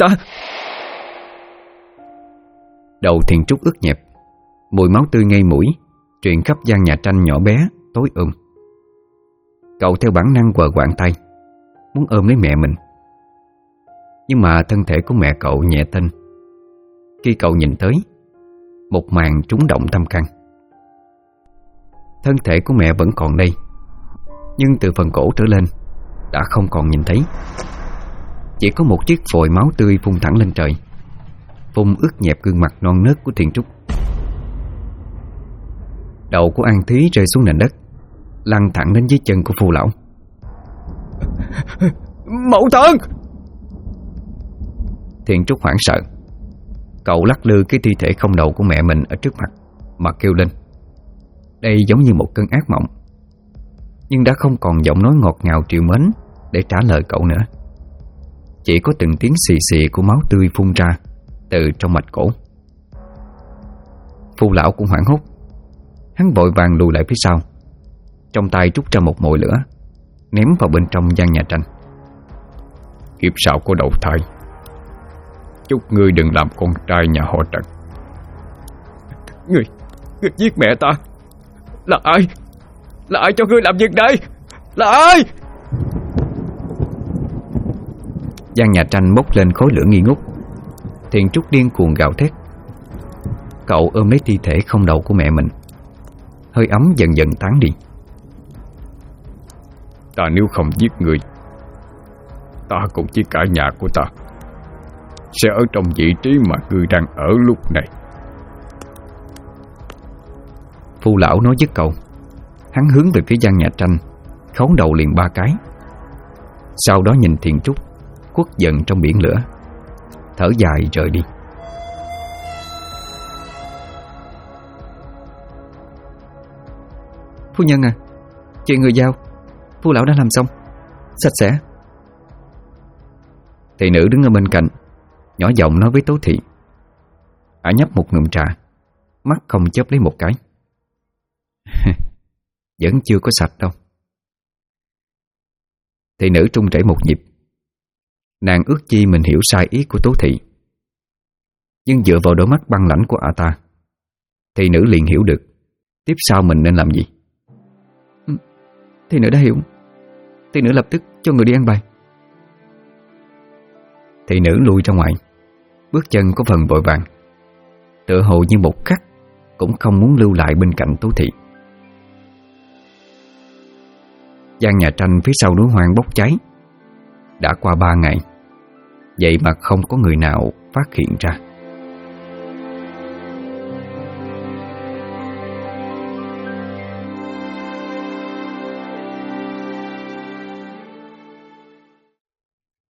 Đầu Thiện Trúc ướt nhẹp, mùi máu tươi ngây mũi truyền khắp gian nhà tranh nhỏ bé tối Cậu theo bản năng quờ quạng tay, muốn ôm lấy mẹ mình. Nhưng mà thân thể của mẹ cậu nhẹ tênh. Khi cậu nhìn tới, một màn trúng động tâm can. Thân thể của mẹ vẫn còn đây, nhưng từ phần cổ trở lên đã không còn nhìn thấy. Chỉ có một chiếc phồi máu tươi phun thẳng lên trời, phun ướt nhẹp gương mặt non nớt của Thiện Trúc. Đầu của An Thúy rơi xuống nền đất, lăn thẳng đến dưới chân của Phu lão. Mẫu thân! Thiện Trúc hoảng sợ. Cậu lắc lư cái thi thể không đầu của mẹ mình ở trước mặt mà kêu lên. Đây giống như một cơn ác mộng, nhưng đã không còn giọng nói ngọt ngào trìu mến để trả lời cậu nữa. Chỉ có từng tiếng xì xì của máu tươi phun ra từ trong mạch cổ. Phu lão cũng hoảng hốt. Hắn vội vàng lùi lại phía sau, trong tay rút ra một mồi lửa, ném vào bên trong gian nhà tranh. Kiếp sau có đầu thai, chúc ngươi đừng làm con trai nhà họ Trần. Ngươi giết mẹ ta. Là ai? Là ai cho ngươi làm việc đây? Là ai? Gian nhà tranh bốc lên khói lửa nghi ngút. Thiện Trúc điên cuồng gào thét. Cậu ôm lấy thi thể không đầu của mẹ mình, hơi ấm dần dần tán đi. Ta nếu không giết người, ta cùng với cả nhà của ta sẽ ở trong vị trí mà ngươi đang ở lúc này. Phu lão nói dứt câu, hắn hướng về phía gian nhà tranh, khấu đầu liền 3 cái. Sau đó nhìn Thiện Trúc khuất dần trong biển lửa, thở dài rời đi. Phu nhân à, chuyện người giao Phu lão đã làm xong, sạch sẽ. Thị nữ đứng ở bên cạnh, nhỏ giọng nói với Tố Thị. Ả nhấp một ngụm trà, mắt không chớp lấy một cái. Vẫn chưa có sạch đâu. Thị nữ trung chảy một nhịp. Nàng ước chi mình hiểu sai ý của Tố Thị, nhưng dựa vào đôi mắt băng lãnh của ả ta, thị nữ liền hiểu được tiếp sau mình nên làm gì. Thị nữ đã hiểu. Thị nữ lập tức cho người đi ăn bài. Thị nữ lui ra ngoài, bước chân có phần vội vàng, tựa hồ như một khắc cũng không muốn lưu lại bên cạnh Tố Thị. Gian nhà tranh phía sau núi hoang bốc cháy. Đã qua 3 ngày, vậy mà không có người nào phát hiện ra.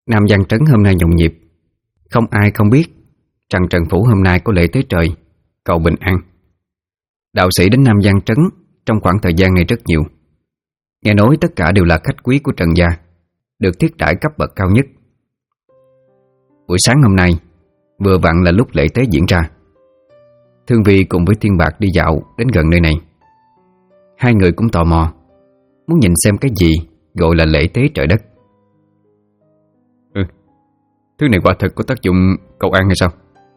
Nam Văn Trấn hôm nay nhộn nhịp. Không ai không biết rằng Trần Phủ hôm nay có lễ tế trời cầu bình an. Đạo sĩ đến Nam Văn Trấn trong khoảng thời gian này rất nhiều. Nghe nói tất cả đều là khách quý của Trần gia, được thiết đãi cấp bậc cao nhất. Buổi sáng hôm nay vừa vặn là lúc lễ tế diễn ra. Thương Vi cùng với Thiên Bạc đi dạo đến gần nơi này. Hai người cũng tò mò, muốn nhìn xem cái gì gọi là lễ tế trời đất. Thứ này quả thực có tác dụng cầu an hay sao?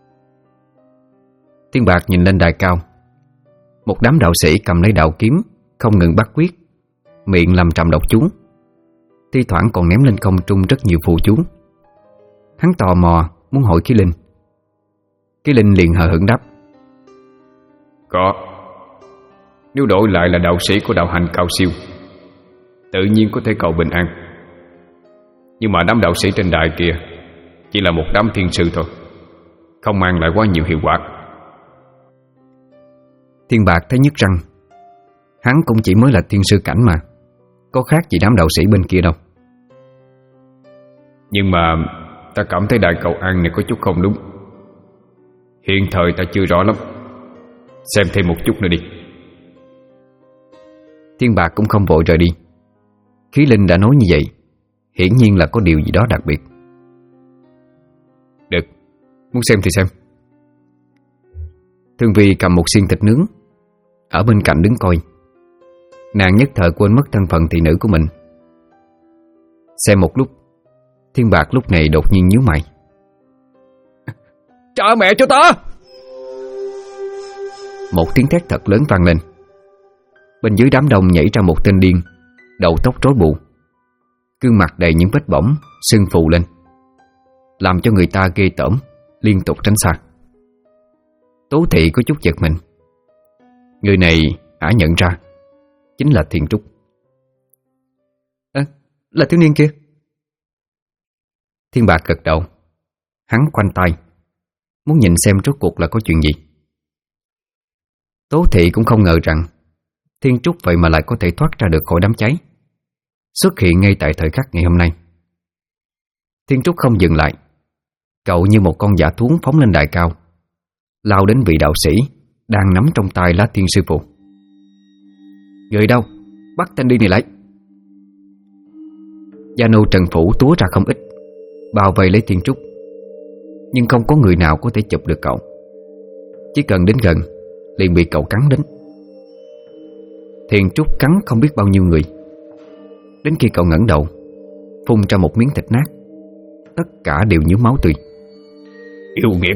Thiên Bạc nhìn lên đài cao. Một đám đạo sĩ cầm lấy đạo kiếm, không ngừng bắt quyết, miệng làm trầm đọc chú, thi thoảng còn ném lên không trung rất nhiều phù chú. Hắn tò mò muốn hỏi Khí Linh. Khí Linh liền hờ hững đáp: Có. Nếu đổi lại là đạo sĩ của đạo hành cao siêu, tự nhiên có thể cầu bình an. Nhưng mà đám đạo sĩ trên đài kia chỉ là một đám thiên sư thôi, không mang lại quá nhiều hiệu quả. Thiên Bạc thấy nhức răng. Hắn cũng chỉ mới là thiên sư cảnh mà, có khác gì đám đạo sĩ bên kia đâu. Nhưng mà ta cảm thấy đại cầu an này có chút không đúng. Hiện thời ta chưa rõ lắm, xem thêm một chút nữa đi. Thiên Bạc cũng không vội rời đi. Khí Linh đã nói như vậy, hiển nhiên là có điều gì đó đặc biệt. Được, muốn xem thì xem. Thương Vi cầm một xiên thịt nướng ở bên cạnh đứng coi. Nàng nhất thời quên mất thân phận thị nữ của mình. Xem một lúc, Thiên Bạc lúc này đột nhiên nhíu mày. Trả mẹ cho ta! Một tiếng thét thật lớn vang lên. Bên dưới đám đông nhảy ra một tên điên, đầu tóc rối bù, gương mặt đầy những vết bỏng, sưng phù lên, làm cho người ta ghê tởm, liên tục tránh xa. Tố Thị có chút giật mình. Người này ả nhận ra chính là Thiên Trúc. Là thiếu niên kia. Thiên Bạc gật đầu. Hắn khoanh tay, muốn nhìn xem rốt cuộc là có chuyện gì. Tố Thị cũng không ngờ rằng Thiên Trúc vậy mà lại có thể thoát ra được khỏi đám cháy, xuất hiện ngay tại thời khắc ngày hôm nay. Thiên Trúc không dừng lại, cậu như một con dã thú phóng lên đài cao, lao đến vị đạo sĩ đang nắm trong tay lá thiên sư phụ. Người đâu? Bắt tên đi này lại. Gia nô Trần Phủ túa ra không ít, bao vây lấy Thiên Trúc, nhưng không có người nào có thể chụp được cậu. Chỉ cần đến gần liền bị cậu cắn đến. Thiên Trúc cắn không biết bao nhiêu người, đến khi cậu ngẩng đầu, phun ra một miếng thịt nát, tất cả đều nhuốm máu tươi. Yêu nghiệt!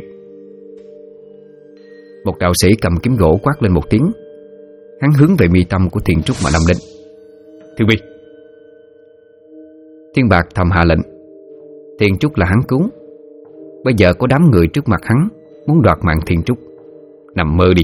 Một đạo sĩ cầm kiếm gỗ quát lên một tiếng. Hắn hướng về mi tâm của Thiên Trúc mà đâm đến. Thương Vi! Thiên Bạc thầm hạ lệnh. Thiên Trúc là hắn cứu, bây giờ có đám người trước mặt hắn muốn đoạt mạng Thiên Trúc. Nằm mơ đi.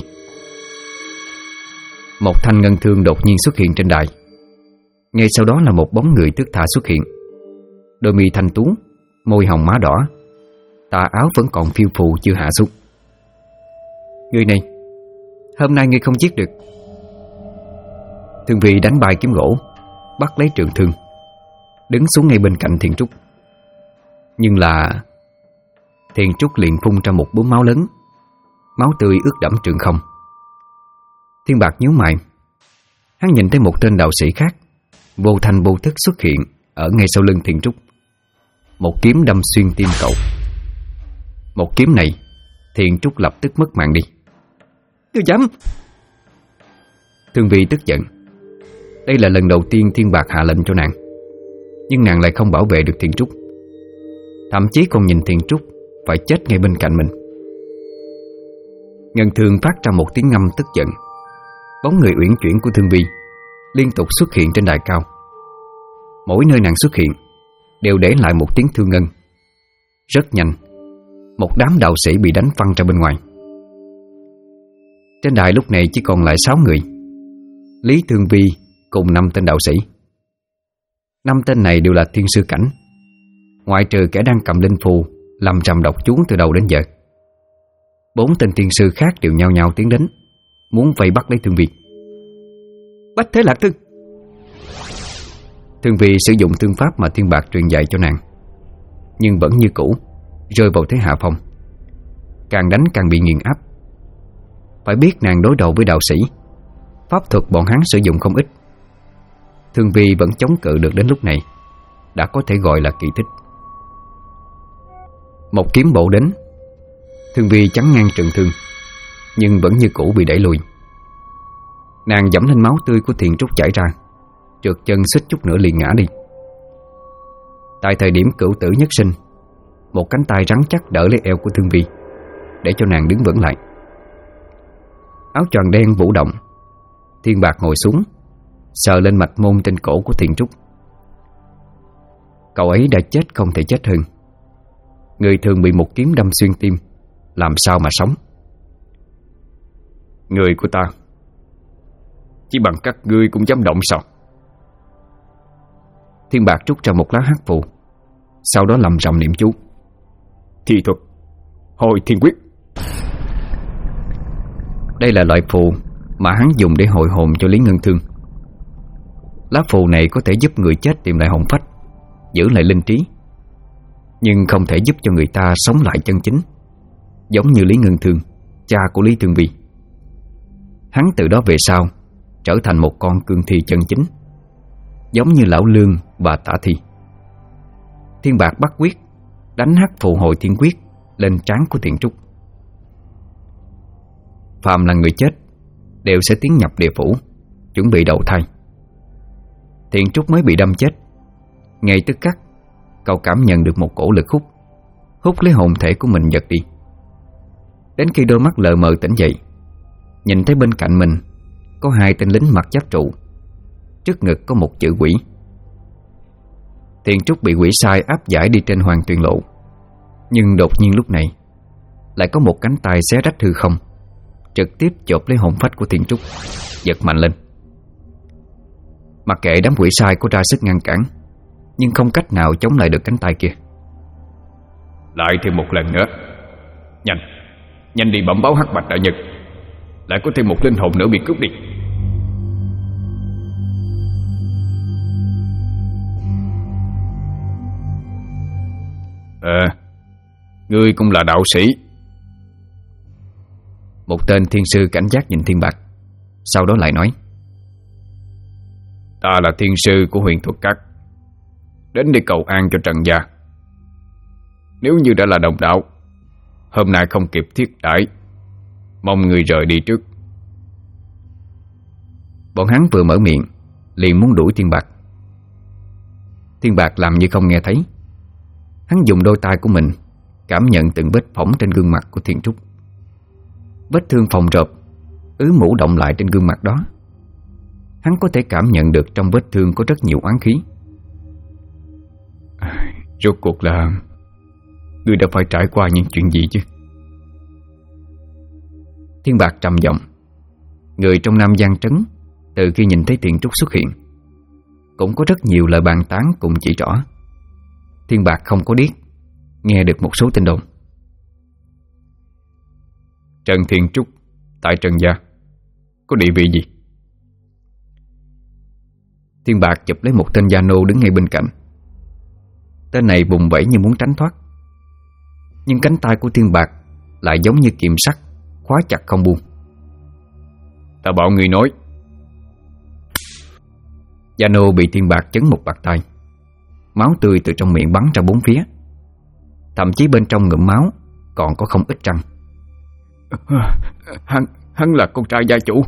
Một thanh ngân thương đột nhiên xuất hiện trên đài. Ngay sau đó là một bóng người thướt tha xuất hiện. Đôi mi thanh tú, môi hồng má đỏ, tà áo vẫn còn phiêu phù chưa hạ xuống. Người này, hôm nay ngươi không giết được. Thương Vi đánh bay kiếm gỗ, bắt lấy trường thương, đứng xuống ngay bên cạnh Thiên Trúc. Nhưng là Thiên Trúc liền phun ra một búng máu lớn, máu tươi ướt đẫm trường không. Thiên Bạc nhíu mày. Hắn nhìn thấy một tên đạo sĩ khác vô thanh vô thức xuất hiện ở ngay sau lưng Thiên Trúc. Một kiếm đâm xuyên tim cậu. Một kiếm này Thiên Trúc lập tức mất mạng đi. Ngươi dám! Thương Vi tức giận. Đây là lần đầu tiên Thiên Bạc hạ lệnh cho nàng, nhưng nàng lại không bảo vệ được Thiên Trúc, thậm chí còn nhìn Thiên Trúc phải chết ngay bên cạnh mình. Ngân thương phát ra một tiếng ngâm tức giận. Bóng người uyển chuyển của Thương Vi liên tục xuất hiện trên đài cao. Mỗi nơi nàng xuất hiện đều để lại một tiếng thương ngân. Rất nhanh, một đám đạo sĩ bị đánh văng ra bên ngoài. Trên đài lúc này chỉ còn lại 6 người. Lý Thương Vi cùng 5 tên đạo sĩ. 5 tên này đều là thiên sư cảnh, ngoại trừ kẻ đang cầm linh phù làm trầm độc chú từ đầu đến giờ. 4 tên thiên sư khác đều nhao nhao tiến đến, muốn vây bắt lấy Thương Vi. Bách Thế Lạc Thương! Thương Vi sử dụng thương pháp mà Thiên Bạc truyền dạy cho nàng. nhưng vẫn như cũ rơi vào thế hạ phong. Càng đánh càng bị nghiền áp. Phải biết nàng đối đầu với đạo sĩ, pháp thuật bọn hắn sử dụng không ít. Thương Vi vẫn chống cự được đến lúc này đã có thể gọi là kỳ tích. Một kiếm bổ đến, Thương Vi chắn ngang trường thương, nhưng vẫn như cũ bị đẩy lùi. Nàng dẫm lên máu tươi của Thiện Trúc chảy ra, trượt chân xích chút nữa liền ngã đi. Tại thời điểm cửu tử nhất sinh, một cánh tay rắn chắc đỡ lấy eo của Thương Vi, để cho nàng đứng vững lại. Áo choàng đen vũ động, Thiên Bạc ngồi xuống, sờ lên mạch môn trên cổ của Thiện Trúc. Cậu ấy đã chết không thể chết hơn. Người thường bị một kiếm đâm xuyên tim, làm sao mà sống. Người của ta chỉ bằng các ngươi cũng dám động sao? Thiên Bạc rút ra một lá hắc phù, sau đó lầm rầm niệm chú. Thi thuật hồi thiên quyết. Đây là loại phù mà hắn dùng để hội hồn cho Lý Ngân Thương. Lá phù này có thể giúp người chết tìm lại hồn phách, giữ lại linh trí, nhưng không thể giúp cho người ta sống lại chân chính, giống như Lý Ngân Thương, cha của Lý Thương Vi. Hắn từ đó về sau trở thành một con cương thi chân chính, giống như Lão Lương và Tả Thi. Thiên Bạc bắt quyết đánh hắc phù hồi thiên quyết lên trán của Thiện Trúc. Phàm là người chết đều sẽ tiến nhập địa phủ, chuẩn bị đầu thai. Thiện Trúc mới bị đâm chết, ngay tức khắc cậu cảm nhận được một cổ lực hút lấy hồn thể của mình giật đi. Đến khi đôi mắt lờ mờ tỉnh dậy, nhìn thấy bên cạnh mình có hai tên lính mặc giáp trụ, trước ngực có một chữ quỷ. Thiện Trúc bị quỷ sai áp giải đi trên Hoàng Tuyền Lộ, nhưng đột nhiên lúc này lại có một cánh tay xé rách hư không, trực tiếp chộp lấy hồn phách của Thiện Trúc, giật mạnh lên. Mặc kệ đám quỷ sai có ra sức ngăn cản, nhưng không cách nào chống lại được cánh tay kia. Lại thêm một lần nữa. Nhanh đi bẩm báo Hắc Bạch đại nhân, lại có thêm một linh hồn nữa bị cướp đi. Ngươi cũng là đạo sĩ. Một tên thiên sư cảnh giác nhìn Thiên Bạc, sau đó lại nói: Ta là thiên sư của Huyền Thuật Các, đến để cầu an cho Trần gia. Nếu như đã là đồng đạo, hôm nay không kịp thiết đãi, mong người rời đi trước. Bọn hắn vừa mở miệng liền muốn đuổi Thiên Bạc. Thiên Bạc làm như không nghe thấy. Hắn dùng đôi tay của mình cảm nhận từng vết phỏng trên gương mặt của Thiện Trúc. Vết thương phồng rộp, mủ động lại trên gương mặt đó. Hắn có thể cảm nhận được trong vết thương có rất nhiều oán khí. Rốt cuộc là ngươi đã phải trải qua những chuyện gì chứ? Thiên Bạc trầm giọng. Người trong Nam Giang Trấn từ khi nhìn thấy Thiện Trúc xuất hiện cũng có rất nhiều lời bàn tán cùng chỉ rõ. Thiên Bạc không có điếc, nghe được một số tin đồn. Trần Thiện Trúc tại Trần gia có địa vị gì? Thiên Bạc chụp lấy một tên gia nô đứng ngay bên cạnh. Tên này bùng bẩy như muốn tránh thoát, nhưng cánh tay của Thiên Bạc lại giống như kiềm sắt, khóa chặt không buông. Ta bảo người nói. Gia nô bị Thiên Bạc chấn một bạt tay, máu tươi từ trong miệng bắn ra bốn phía, thậm chí bên trong ngụm máu còn có không ít răng. Hắn là con trai gia chủ.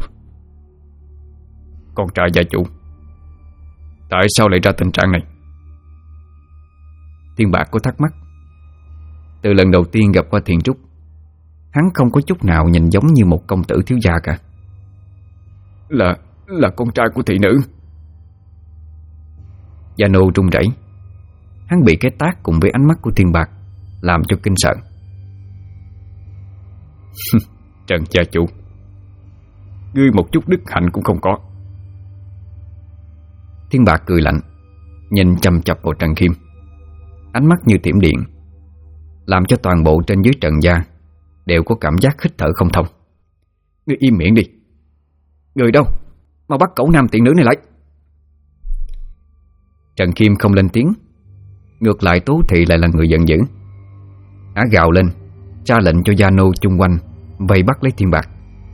Con trai gia chủ? Tại sao lại ra tình trạng này? Thiên Bạc có thắc mắc. Từ lần đầu tiên gặp qua Thiện Trúc, hắn không có chút nào nhìn giống như một công tử thiếu gia cả. Là con trai của thị nữ. Gia nô run rẩy. Hắn bị cái tát cùng với ánh mắt của Thiên Bạc làm cho kinh sợ. Trần gia chủ, ngươi một chút đức hạnh cũng không có. Thiên Bạc cười lạnh, nhìn chằm chằm vào Trần Khiêm, ánh mắt như thiểm điện, làm cho toàn bộ trên dưới Trần gia đều có cảm giác hít thở không thông. Ngươi im miệng đi. Người đâu? Mau bắt cẩu nam tiện nữ này lại. Trần Khiêm không lên tiếng, Ngược lại Tố Thị lại là người giận dữ. Ả gào lên, ra lệnh cho gia nô chung quanh vây bắt lấy Thiên Bạc.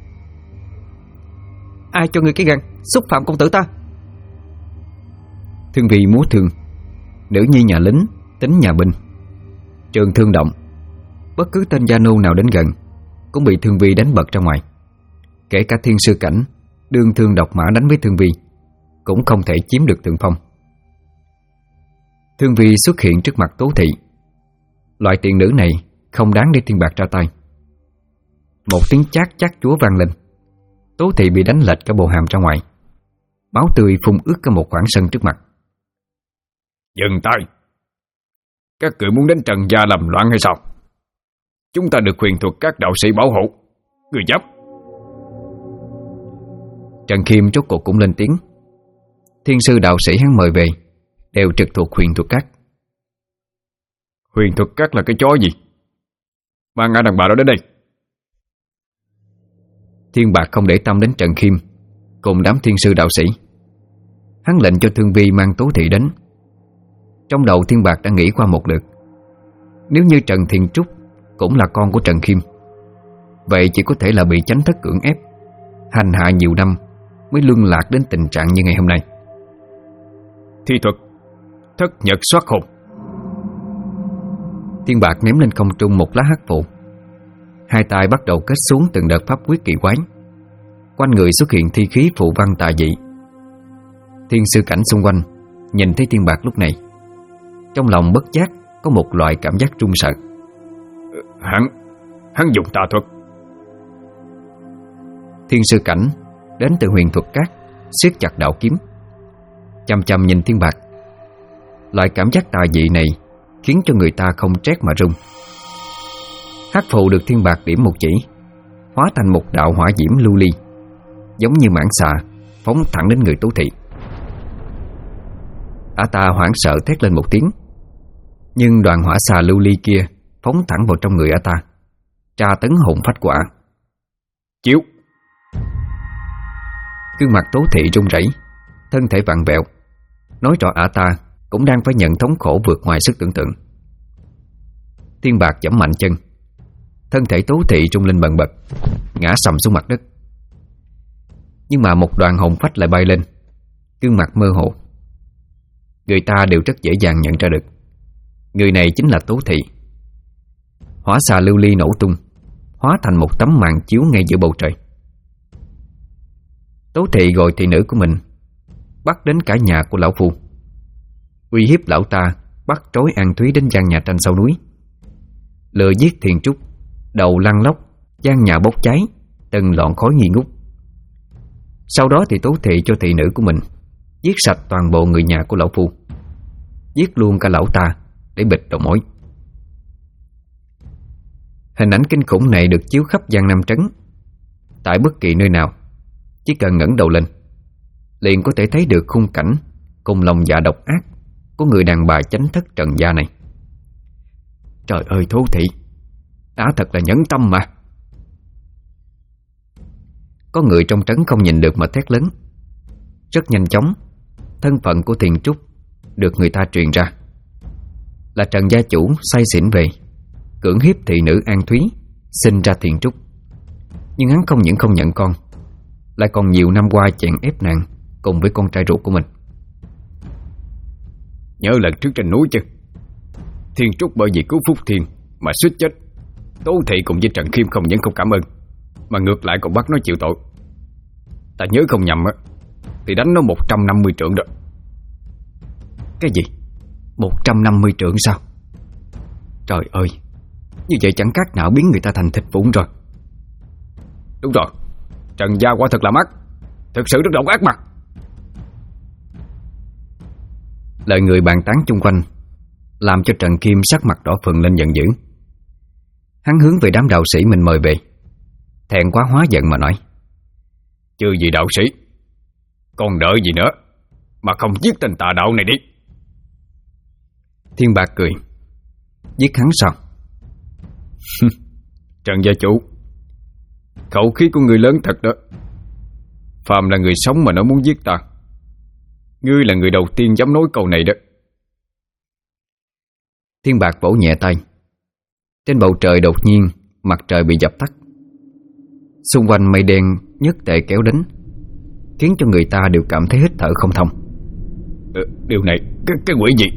Ai cho ngươi cái gan xúc phạm công tử ta? Thương Vi múa thương, nữ nhi nhà lính, tính nhà binh. Trường thương động, bất cứ tên gia nô nào đến gần cũng bị Thương Vi đánh bật ra ngoài. Kể cả Thiên Sư Cảnh đương thương độc mã đánh với Thương Vi cũng không thể chiếm được thượng phong. Thương Vi xuất hiện trước mặt Tố Thị. Loại tiền nữ này không đáng để Thiên Bạc ra tay. Một tiếng chát chát chúa vang lên. Tố Thị bị đánh lệch cả bộ hàm ra ngoài, máu tươi phun ướt cả một khoảng sân trước mặt. Dừng tay! Các người muốn đánh Trần gia làm loạn hay sao? Chúng ta được huyền thuật các đạo sĩ bảo hộ, người dám? Trần Khiêm rốt cuộc cũng lên tiếng. Thiên sư đạo sĩ hắn mời về đều trực thuộc huyền thuật các. Huyền thuật các là cái chó gì? Mang ngã đàn bà đó đến đây. Thiên Bạc không để tâm đến Trần Khiêm cùng đám thiên sư đạo sĩ. Hắn lệnh cho Thương Vi mang Tố Thị đến. Trong đầu Thiên Bạc đã nghĩ qua một lượt. Nếu như Trần Thiện Trúc cũng là con của Trần Khiêm, vậy chỉ có thể là bị chánh thất cưỡng ép, hành hạ nhiều năm mới luân lạc đến tình trạng như ngày hôm nay. Thi thuật thất nhật soát hồn. Thiên Bạc ném lên không trung một lá hắc phụ. Hai tay bắt đầu kết xuống từng đợt pháp quyết kỳ quái. Quanh người xuất hiện thi khí phù văn tà dị. Thiên Sư Cảnh xung quanh nhìn thấy Thiên Bạc lúc này, trong lòng bất giác có một loại cảm giác run sợ. Hắn dùng tà thuật. Thiên Sư Cảnh đến từ huyền thuật các, siết chặt đạo kiếm, chằm chằm nhìn Thiên Bạc. Loại cảm giác tà dị này khiến cho người ta không rét mà run. Hắc phù được Thiên Bạc điểm một chỉ, hóa thành một đạo hỏa diễm lưu ly, giống như mãng xà phóng thẳng đến người Tố Thị. Ả ta hoảng sợ thét lên một tiếng, nhưng đoàn hỏa xà lưu ly kia phóng thẳng vào trong người Ả ta, tra tấn hồn phách của Ả. Chiếu! Gương mặt Tố Thị run rẩy, thân thể vặn vẹo, nói rõ Ả ta cũng đang phải nhận thống khổ vượt ngoài sức tưởng tượng. Thiên Bạc giẫm mạnh chân, thân thể Tố Thị rung lên bần bật, ngã sầm xuống mặt đất. Nhưng mà một đoàn hồn phách lại bay lên, gương mặt mơ hồ. Người ta đều rất dễ dàng nhận ra được người này chính là Tố Thị. Hỏa xà lưu ly nổ tung, hóa thành một tấm màn chiếu ngay giữa bầu trời. Tố Thị gọi thị nữ của mình bắt đến cả nhà của lão phu, uy hiếp lão ta bắt trói An Thúy đến gian nhà tranh sau núi, lừa giết Thiền Trúc, đầu lăn lóc, gian nhà bốc cháy, từng lọn khói nghi ngút. Sau đó thì Tố Thị cho thị nữ của mình giết sạch toàn bộ người nhà của lão phu, giết luôn cả lão ta để bịt đầu mối. Hình ảnh kinh khủng này được chiếu khắp Giang Nam Trấn. Tại bất kỳ nơi nào, chỉ cần ngẩng đầu lên liền có thể thấy được khung cảnh cùng lòng dạ độc ác của người đàn bà chánh thất Trần gia này. Trời ơi, Tố Thị đã thật là nhẫn tâm mà. Có người trong trấn không nhìn được mà thét lớn. Rất nhanh chóng, thân phận của Thiền Trúc được người ta truyền ra, là Trần gia chủ say xỉn về, cưỡng hiếp thị nữ An Thúy, sinh ra Thiền Trúc. Nhưng hắn không những không nhận con, lại còn nhiều năm qua chèn ép nàng cùng với con trai ruột của mình. Nhớ lần trước trên núi chứ, Thiền Trúc bởi vì cứu Phúc Thiên mà suýt chết. Tố Thị cùng với Trần Khiêm không những không cảm ơn, mà ngược lại còn bắt nó chịu tội. Ta nhớ không nhầm á, thì đánh nó 150 trượng đó. Cái gì? 150 trượng sao? Trời ơi, như vậy chẳng khác nào biến người ta thành thịt vụn rồi. Đúng rồi, Trần gia quả thật là ác, thực sự rất độc ác mà. Lời người bàn tán chung quanh làm cho Trần Khiêm sắc mặt đỏ phừng lên giận dữ. Hắn hướng về đám đạo sĩ mình mời về, thẹn quá hóa giận mà nói: Chứ gì đạo sĩ, còn đợi gì nữa mà không giết tên tà đạo này đi. Thiên Bạc cười: Giết hắn sao? Trần gia chủ, khẩu khí của người lớn thật đó. Phàm là người sống mà nó muốn giết ta, ngươi là người đầu tiên dám nói câu này đó. Thiên Bạc vỗ nhẹ tay. Trên bầu trời đột nhiên mặt trời bị dập tắt. Xung quanh mây đen nhất tề kéo đến, khiến cho người ta đều cảm thấy hít thở không thông. Điều này, cái quỷ gì?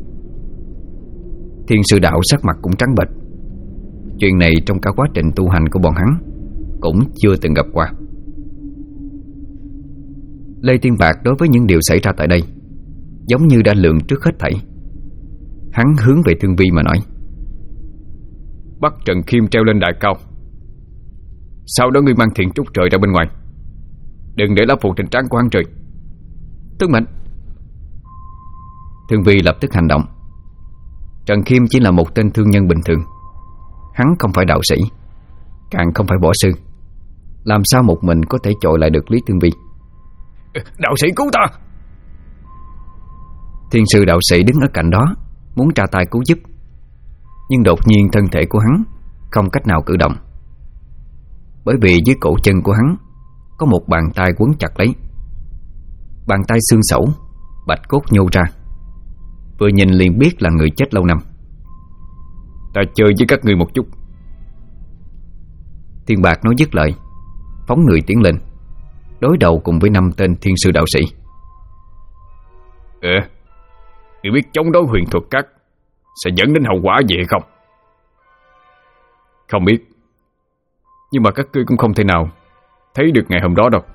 Thiên Sư Đạo sắc mặt cũng trắng bệch. Chuyện này trong cả quá trình tu hành của bọn hắn cũng chưa từng gặp qua. Lê Thiên Bạc đối với những điều xảy ra tại đây giống như đã lường trước hết thảy. Hắn hướng về Thương Vi mà nói: Bắt Trần Khiêm treo lên đài cao, sau đó ngươi mang thiện trúc trời ra bên ngoài, đừng để lá phù trên trán của hắn rơi. Tuân mệnh. Thương Vi lập tức hành động. Trần Khiêm chỉ là một tên thương nhân bình thường. Hắn không phải đạo sĩ, càng không phải võ sư, làm sao một mình có thể chọi lại được Lý Thương Vi? Đạo sĩ cứu ta! Thiên sư đạo sĩ đứng ở cạnh đó muốn ra tay cứu giúp, nhưng đột nhiên thân thể của hắn không cách nào cử động, bởi vì dưới cổ chân của hắn có một bàn tay quấn chặt lấy. Bàn tay xương sẩu, bạch cốt nhô ra, vừa nhìn liền biết là người chết lâu năm. Ta chơi với các ngươi một chút. Thiên Bạc nói dứt lời, phóng người tiến lên, đối đầu cùng với 5 tên thiên sư đạo sĩ. Ngươi biết chống đối huyền thuật các sẽ dẫn đến hậu quả gì hay không? Không biết, nhưng mà các ngươi cũng không thể nào thấy được ngày hôm đó đâu.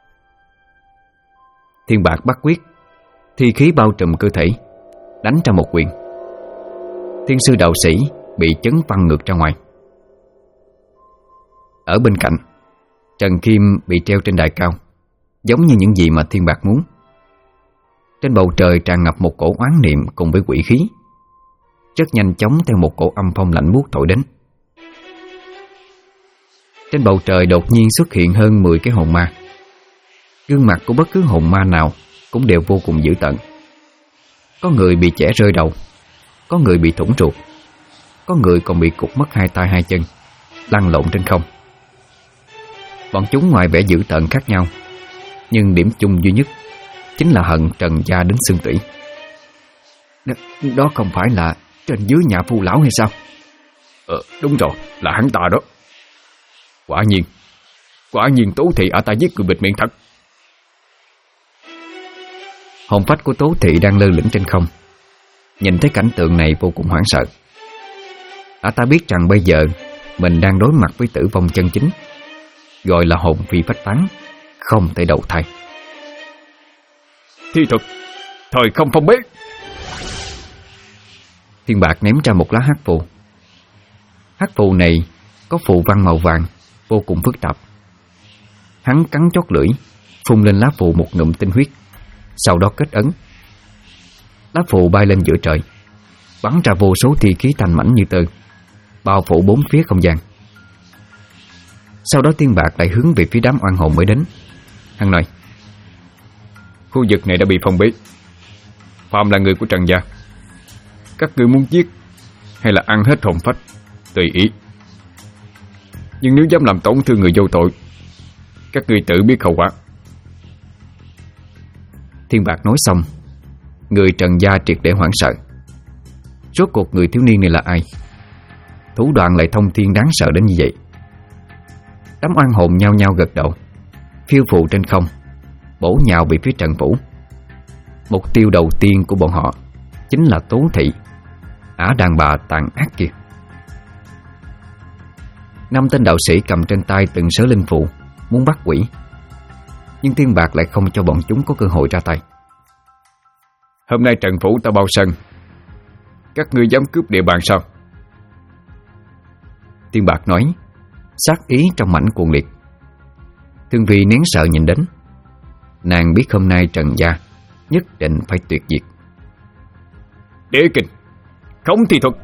Thiên Bạc bắt quyết, thi khí bao trùm cơ thể, đánh ra một quyền. Thiên sư đạo sĩ bị chấn văng ngược ra ngoài. Ở bên cạnh, Trần Khiêm bị treo trên đài cao, giống như những gì mà Thiên Bạc muốn. Trên bầu trời tràn ngập một cổ oán niệm cùng với quỷ khí, rất nhanh chóng theo một cổ âm phong lạnh buốt thổi đến. Trên bầu trời đột nhiên xuất hiện hơn 10 cái hồn ma. Gương mặt của bất cứ hồn ma nào cũng đều vô cùng dữ tợn. Có người bị chẻ rơi đầu, có người bị thủng ruột, có người còn bị cụt mất 2 tay 2 chân, lăn lộn trên không. Bọn chúng ngoài vẻ dữ tợn khác nhau, nhưng điểm chung duy nhất chính là hận Trần gia đến xương tủy. Đó không phải là trên dưới nhà Phu lão hay sao? Đúng rồi, là hắn ta đó. Quả nhiên Tố Thị ở ta giết người bịt miệng thật. Hồn phách của Tố Thị đang lơ lửng trên không, nhìn thấy cảnh tượng này vô cùng hoảng sợ. Ta biết rằng bây giờ mình đang đối mặt với tử vong chân chính, gọi là hồn phi phách tán, không thể đầu thai. Thi thuật thời không phong bế. Thiên Bạc ném ra một lá hắc phù. Hắc phù này có phù văn màu vàng, vô cùng phức tạp. Hắn cắn chót lưỡi, phun lên lá phù một ngụm tinh huyết, sau đó kết ấn. Lá phù bay lên giữa trời, bắn ra vô số thi khí thanh mảnh như tơ, bao phủ 4 phía không gian. Sau đó Thiên Bạc lại hướng về phía đám oan hồn mới đến. Hắn nói: Khu vực này đã bị phong bế, phạm là người của Trần gia, các ngươi muốn giết hay là ăn hết hồn phách tùy ý, nhưng nếu dám làm tổn thương người vô tội, các ngươi tự biết hậu quả. Thiên Bạc nói xong, người Trần gia triệt để hoảng sợ. Rốt cuộc người thiếu niên này là ai? Thủ đoạn lại thông thiên đáng sợ đến như vậy. Đám oan hồn nhao nhao gật đầu, phiêu phù trên không, bổ nhào về phía Trần Vũ. Mục tiêu đầu tiên của bọn họ chính là Tố Thị, ả đàn bà tàn ác kia. 5 tên đạo sĩ cầm trên tay từng sớ linh phù, muốn bắt quỷ, nhưng Thiên Bạc lại không cho bọn chúng có cơ hội ra tay. Hôm nay Trần Phủ ta bao sân, các ngươi dám cướp địa bàn sao? Thiên Bạc nói, sát ý trong mảnh cuồng liệt. Thương Vi nén sợ nhìn đến. Nàng biết hôm nay Trần gia nhất định phải tuyệt diệt. Đế kình, khống thi thuật.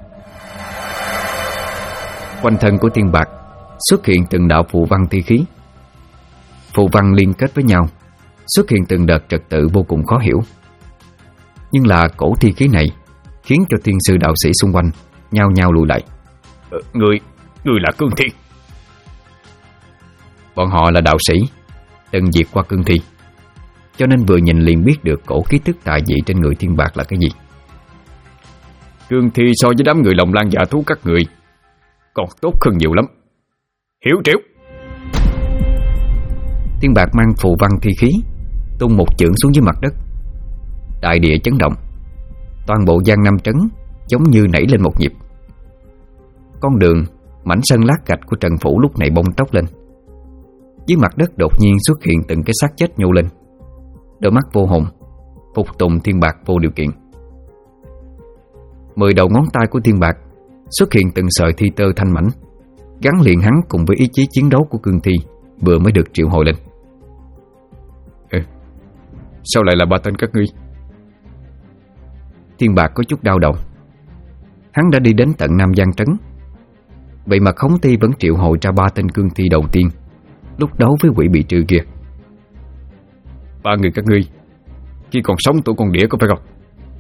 Quanh thân của Thiên Bạc xuất hiện từng đạo phù văn thi khí. Phù văn liên kết với nhau, xuất hiện từng đợt trật tự vô cùng khó hiểu. Nhưng là cổ thi khí này khiến cho thiên sư đạo sĩ xung quanh nhao nhao lùi lại. Người là cương thi. Bọn họ là đạo sĩ, từng diệt qua cương thi, cho nên vừa nhìn liền biết được cổ khí tức tà dị trên người Thiên Bạc là cái gì. cương thi so với đám người lòng lan dạ thú các người còn tốt hơn nhiều lắm. Hiểu triệu. Tiên Bạc mang phù văn thi khí, tung một chưởng xuống dưới mặt đất. Đại địa chấn động, toàn bộ Giang Nam Trấn giống như nảy lên một nhịp. Con đường, mảnh sân lát gạch của Trần Phủ lúc này bông tóc lên. Dưới mặt đất đột nhiên xuất hiện từng cái xác chết nhô lên. Đôi mắt vô hồn phục tùng Thiên Bạc vô điều kiện. 10 đầu ngón tay của Thiên Bạc xuất hiện từng sợi thi tơ thanh mảnh, gắn liền hắn cùng với ý chí chiến đấu của cương thi vừa mới được triệu hồi lên. Sao lại là 3 tên các ngươi? Thiên Bạc có chút đau đầu. Hắn đã đi đến tận Nam Giang Trấn, vậy mà Khống Ti vẫn triệu hồi ra 3 tên cương thi đầu tiên lúc đấu với quỷ bị trừ kia. 3 người các ngươi khi còn sống tụi con đĩa có phải không?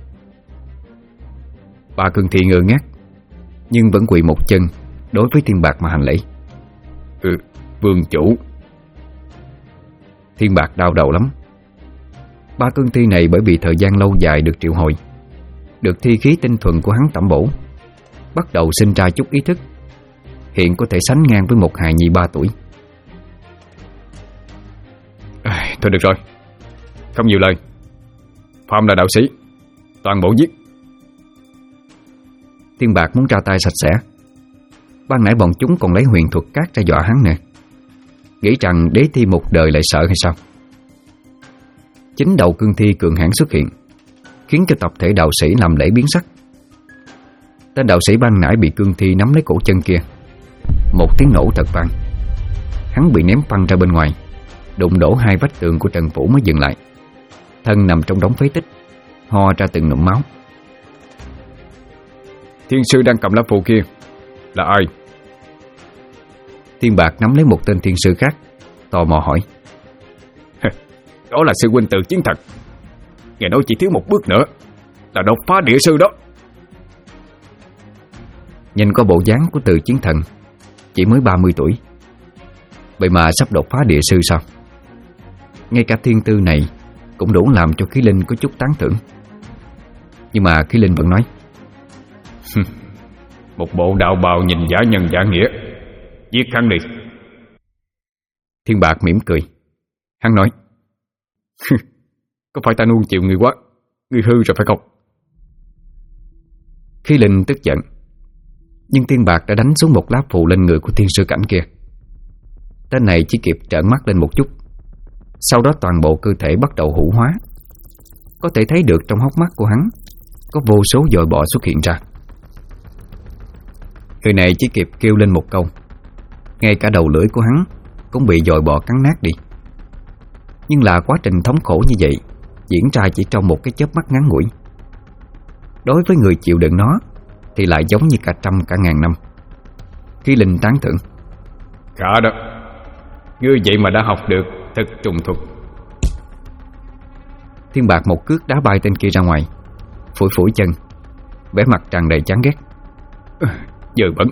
3 cương thi ngơ ngác, nhưng vẫn quỳ một chân đối với Thiên Bạc mà hành lễ. Vương chủ. Thiên Bạc đau đầu lắm. 3 cương thi này bởi vì thời gian lâu dài được triệu hồi, được thi khí tinh thuần của hắn tẩm bổ, bắt đầu sinh ra chút ý thức, hiện có thể sánh ngang với một hài nhi 3 tuổi. Thôi được rồi, không nhiều lời. Phạm là đạo sĩ, toàn bộ giết. Thiên Bạc muốn ra tay sạch sẽ. Ban nãy bọn chúng còn lấy huyền thuật cát ra dọa hắn nè, nghĩ rằng đế thi một đời lại sợ hay sao? Chính đầu cương thi cường hãn xuất hiện, khiến cho tập thể đạo sĩ làm lễ biến sắc. Tên đạo sĩ ban nãy bị cương thi nắm lấy cổ chân kia, một tiếng nổ thật vang, hắn bị ném văng ra bên ngoài, đụng đổ 2 vách tường của Trần Phủ mới dừng lại. Thân nằm trong đống phế tích, ho ra từng ngụm máu. Thiên sư đang cầm lá phù kia là ai? Thiên Bạc nắm lấy một tên thiên sư khác, tò mò hỏi. Đó là sư huynh Từ Chiến Thần. Nghe nói chỉ thiếu một bước nữa là đột phá địa sư đó. Nhìn có bộ dáng của Từ Chiến Thần chỉ mới 30 tuổi, vậy mà sắp đột phá địa sư sao? Ngay cả thiên tư này cũng đủ làm cho Khí Linh có chút tán thưởng. Nhưng mà Khí Linh vẫn nói. Một bộ đạo bào nhìn giả nhân giả nghĩa, giết hắn đi. Thiên Bạc mỉm cười. Hắn nói. Có phải ta nuông chịu người quá, người hư rồi phải không? Khí Linh tức giận, nhưng Thiên Bạc đã đánh xuống một lá phù lên người của thiên sư cảnh kia. Tên này chỉ kịp trợn mắt lên một chút, sau đó toàn bộ cơ thể bắt đầu hủ hóa. Có thể thấy được trong hốc mắt của hắn có vô số dòi bọ xuất hiện ra. Người này chỉ kịp kêu lên một câu, ngay cả đầu lưỡi của hắn cũng bị dòi bọ cắn nát đi. Nhưng là quá trình thống khổ như vậy diễn ra chỉ trong một cái chớp mắt ngắn ngủi. Đối với người chịu đựng nó thì lại giống như cả trăm cả ngàn năm. Khí Linh tán thưởng. Khá đó, ngươi vậy mà đã học được thực trùng thuật. Thiên Bạc một cước đá bay tên kia ra ngoài, phủi phủi chân, vẻ mặt tràn đầy chán ghét. Dơ bẩn.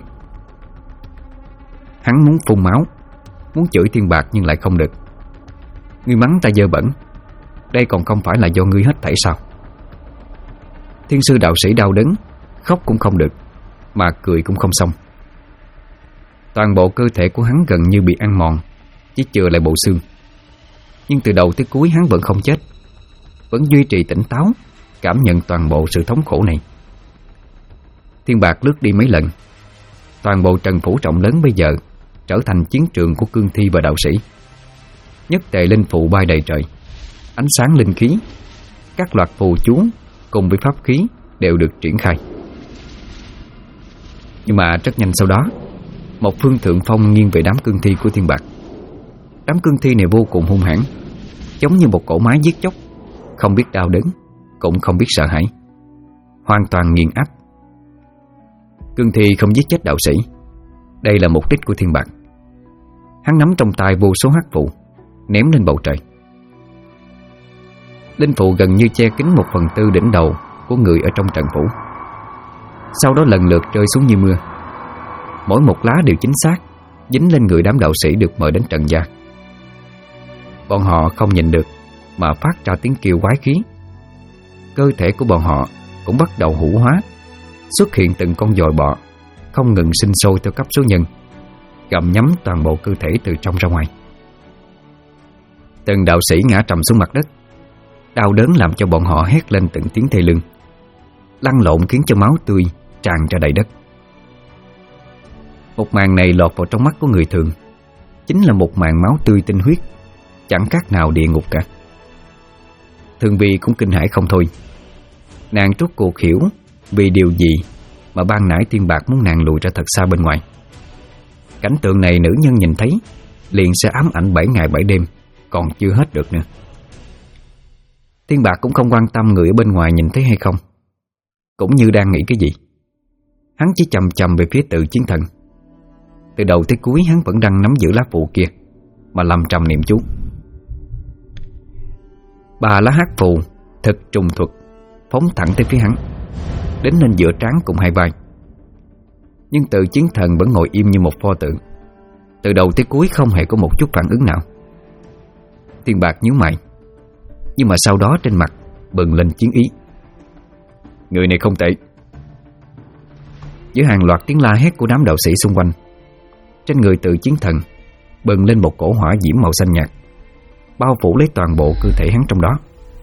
Hắn muốn phun máu, muốn chửi Thiên Bạc nhưng lại không được. Ngươi mắng ta dơ bẩn, đây còn không phải là do ngươi hết thảy sao? Thiên sư đạo sĩ đau đớn, khóc cũng không được, mà cười cũng không xong. Toàn bộ cơ thể của hắn gần như bị ăn mòn, chỉ chừa lại bộ xương. Nhưng từ đầu tới cuối hắn vẫn không chết, vẫn duy trì tỉnh táo, cảm nhận toàn bộ sự thống khổ này. Thiên Bạc lướt đi mấy lần. Toàn bộ Trần Phủ rộng lớn bây giờ trở thành chiến trường của cương thi và đạo sĩ. Nhất tề linh phù bay đầy trời, ánh sáng linh khí, các loạt phù chú cùng với pháp khí đều được triển khai. Nhưng mà rất nhanh sau đó, một phương thượng phong nghiêng về đám cương thi của Thiên Bạc. Đám cương thi này vô cùng hung hãn, giống như một cỗ máy giết chóc, không biết đau đớn, cũng không biết sợ hãi, hoàn toàn nghiền áp. Cương thi không giết chết đạo sĩ, đây là mục đích của Thiên Bạc. Hắn nắm trong tay vô số hắc phù, ném lên bầu trời. Linh phù gần như che kín 1/4 đỉnh đầu của người ở trong Trần Phủ, sau đó lần lượt rơi xuống như mưa. Mỗi một lá đều chính xác dính lên người đám đạo sĩ được mời đến trần gia. Bọn họ không nhìn được mà phát ra tiếng kêu quái khí. Cơ thể của bọn họ cũng bắt đầu hủ hóa, xuất hiện từng con dòi bọ không ngừng sinh sôi theo cấp số nhân, gặm nhấm toàn bộ cơ thể từ trong ra ngoài. Từng đạo sĩ ngã trầm xuống mặt đất, đau đớn làm cho bọn họ hét lên từng tiếng thê lương, lăn lộn khiến cho máu tươi tràn ra đầy đất. Một màn này lọt vào trong mắt của người thường chính là một màn máu tươi tinh huyết, chẳng khác nào địa ngục cả. Thường Vi cũng kinh hãi không thôi. Nàng rốt cuộc hiểu vì điều gì mà ban nãy Thiên Bạc muốn nàng lùi ra thật xa bên ngoài. Cảnh tượng này nữ nhân nhìn thấy liền sẽ ám ảnh 7 ngày 7 đêm, còn chưa hết được nữa. Thiên Bạc cũng không quan tâm người ở bên ngoài nhìn thấy hay không, cũng như đang nghĩ cái gì. Hắn chỉ chầm chầm về phía Tự Chiến Thần. Từ đầu tới cuối hắn vẫn đang nắm giữ lá phù kia mà lầm trầm niệm chú. 3 lá hắc phù thực trùng thuật phóng thẳng tới phía hắn, đến lên giữa trán cùng hai vai. Nhưng Tự Chiến Thần vẫn ngồi im như một pho tượng, từ đầu tới cuối không hề có một chút phản ứng nào. Thiên Bạc nhíu mày, nhưng mà sau đó trên mặt bừng lên chiến ý. Người này không tệ. Giữa hàng loạt tiếng la hét của đám đạo sĩ xung quanh, trên người Tự Chiến Thần bừng lên một cỗ hỏa diễm màu xanh nhạt, bao phủ lấy toàn bộ cơ thể hắn trong đó.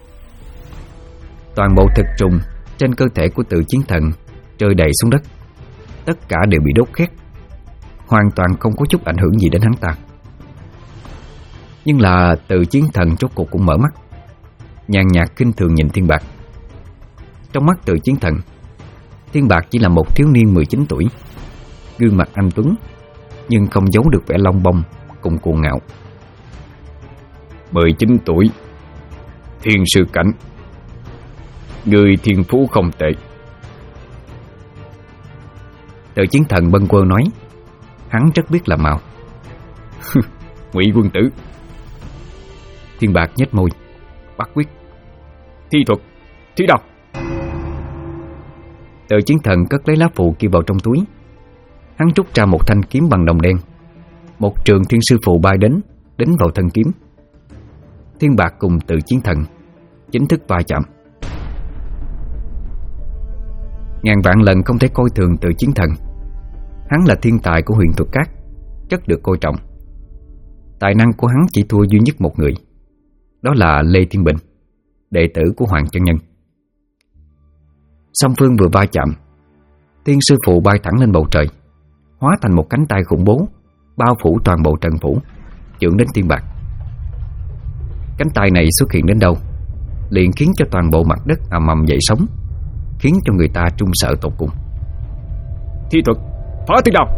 Toàn bộ thực trùng trên cơ thể của Tự Chiến Thần rơi đầy xuống đất, tất cả đều bị đốt khét, hoàn toàn không có chút ảnh hưởng gì đến hắn ta. Nhưng là Tự Chiến Thần rốt cuộc cũng mở mắt, nhàn nhạt khinh thường nhìn Thiên Bạc. Trong mắt Tự Chiến Thần, Thiên Bạc chỉ là một thiếu niên 19 tuổi, gương mặt anh tuấn nhưng không giấu được vẻ long bông cùng cuồng ngạo. 19 tuổi, thiên sư cảnh, người thiên phú không tệ. Tự Chiến Thần bâng quơ nói, hắn rất biết làm màu. Ngụy quân tử. Thiên Bạc nhếch môi, bắt quyết. Thi thuật, thi độc. Tự Chiến Thần cất lấy lá phù kia vào trong túi. Hắn rút ra một thanh kiếm bằng đồng đen. Một trường thiên sư phù bay đến, đánh vào thân kiếm. Thiên Bạc cùng Tự Chiến Thần chính thức va chạm. Ngàn vạn lần không thể coi thường Tự Chiến Thần. Hắn là thiên tài của huyền thuật các, rất được coi trọng. Tài năng của hắn chỉ thua duy nhất một người, đó là Lê Thiên Bình, đệ tử của Hoàng Chân Nhân. Song phương vừa va chạm, thiên sư phụ bay thẳng lên bầu trời, hóa thành một cánh tay khủng bố, bao phủ toàn bộ trận phủ, chưởng đến Thiên Bạc. Cánh tay này xuất hiện đến đâu, liền khiến cho toàn bộ mặt đất ầm ầm dậy sóng, khiến cho người ta trung sợ tột cùng. Thi thuật, phá thiên đao.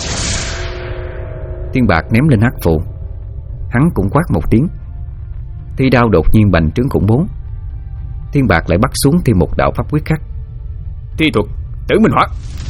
Thiên Bạc ném lên hắc phù, hắn cũng quát một tiếng. Thi đao đột nhiên bành trướng khủng bố. Thiên Bạc lại bắt xuống thêm một đạo pháp quyết khác. Thi thuật, tử minh hỏa.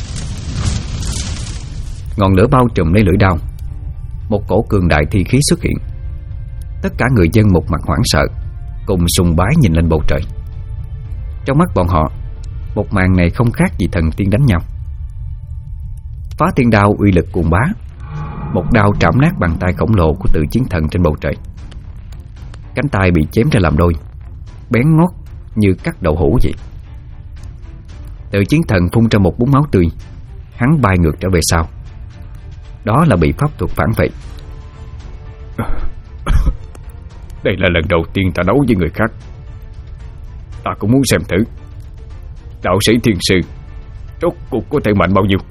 Ngọn lửa bao trùm lấy lưỡi đao, một cổ cường đại thi khí xuất hiện. Tất cả người dân một mặt hoảng sợ, cùng sùng bái nhìn lên bầu trời. Trong mắt bọn họ, một màn này không khác gì thần tiên đánh nhau. Phá thiên đao uy lực cuồng bá, một đao trảm nát bàn tay khổng lồ của Tự Chiến Thần trên bầu trời. Cánh tay bị chém ra làm đôi, bén ngót như cắt đậu hũ vậy. Tự Chiến Thần phun ra một búng máu tươi, hắn bay ngược trở về sau. Đó là bị pháp thuật phản vệ. Đây là lần đầu tiên ta đấu với người khác, ta cũng muốn xem thử đạo sĩ thiên sư rốt cuộc có thể mạnh bao nhiêu.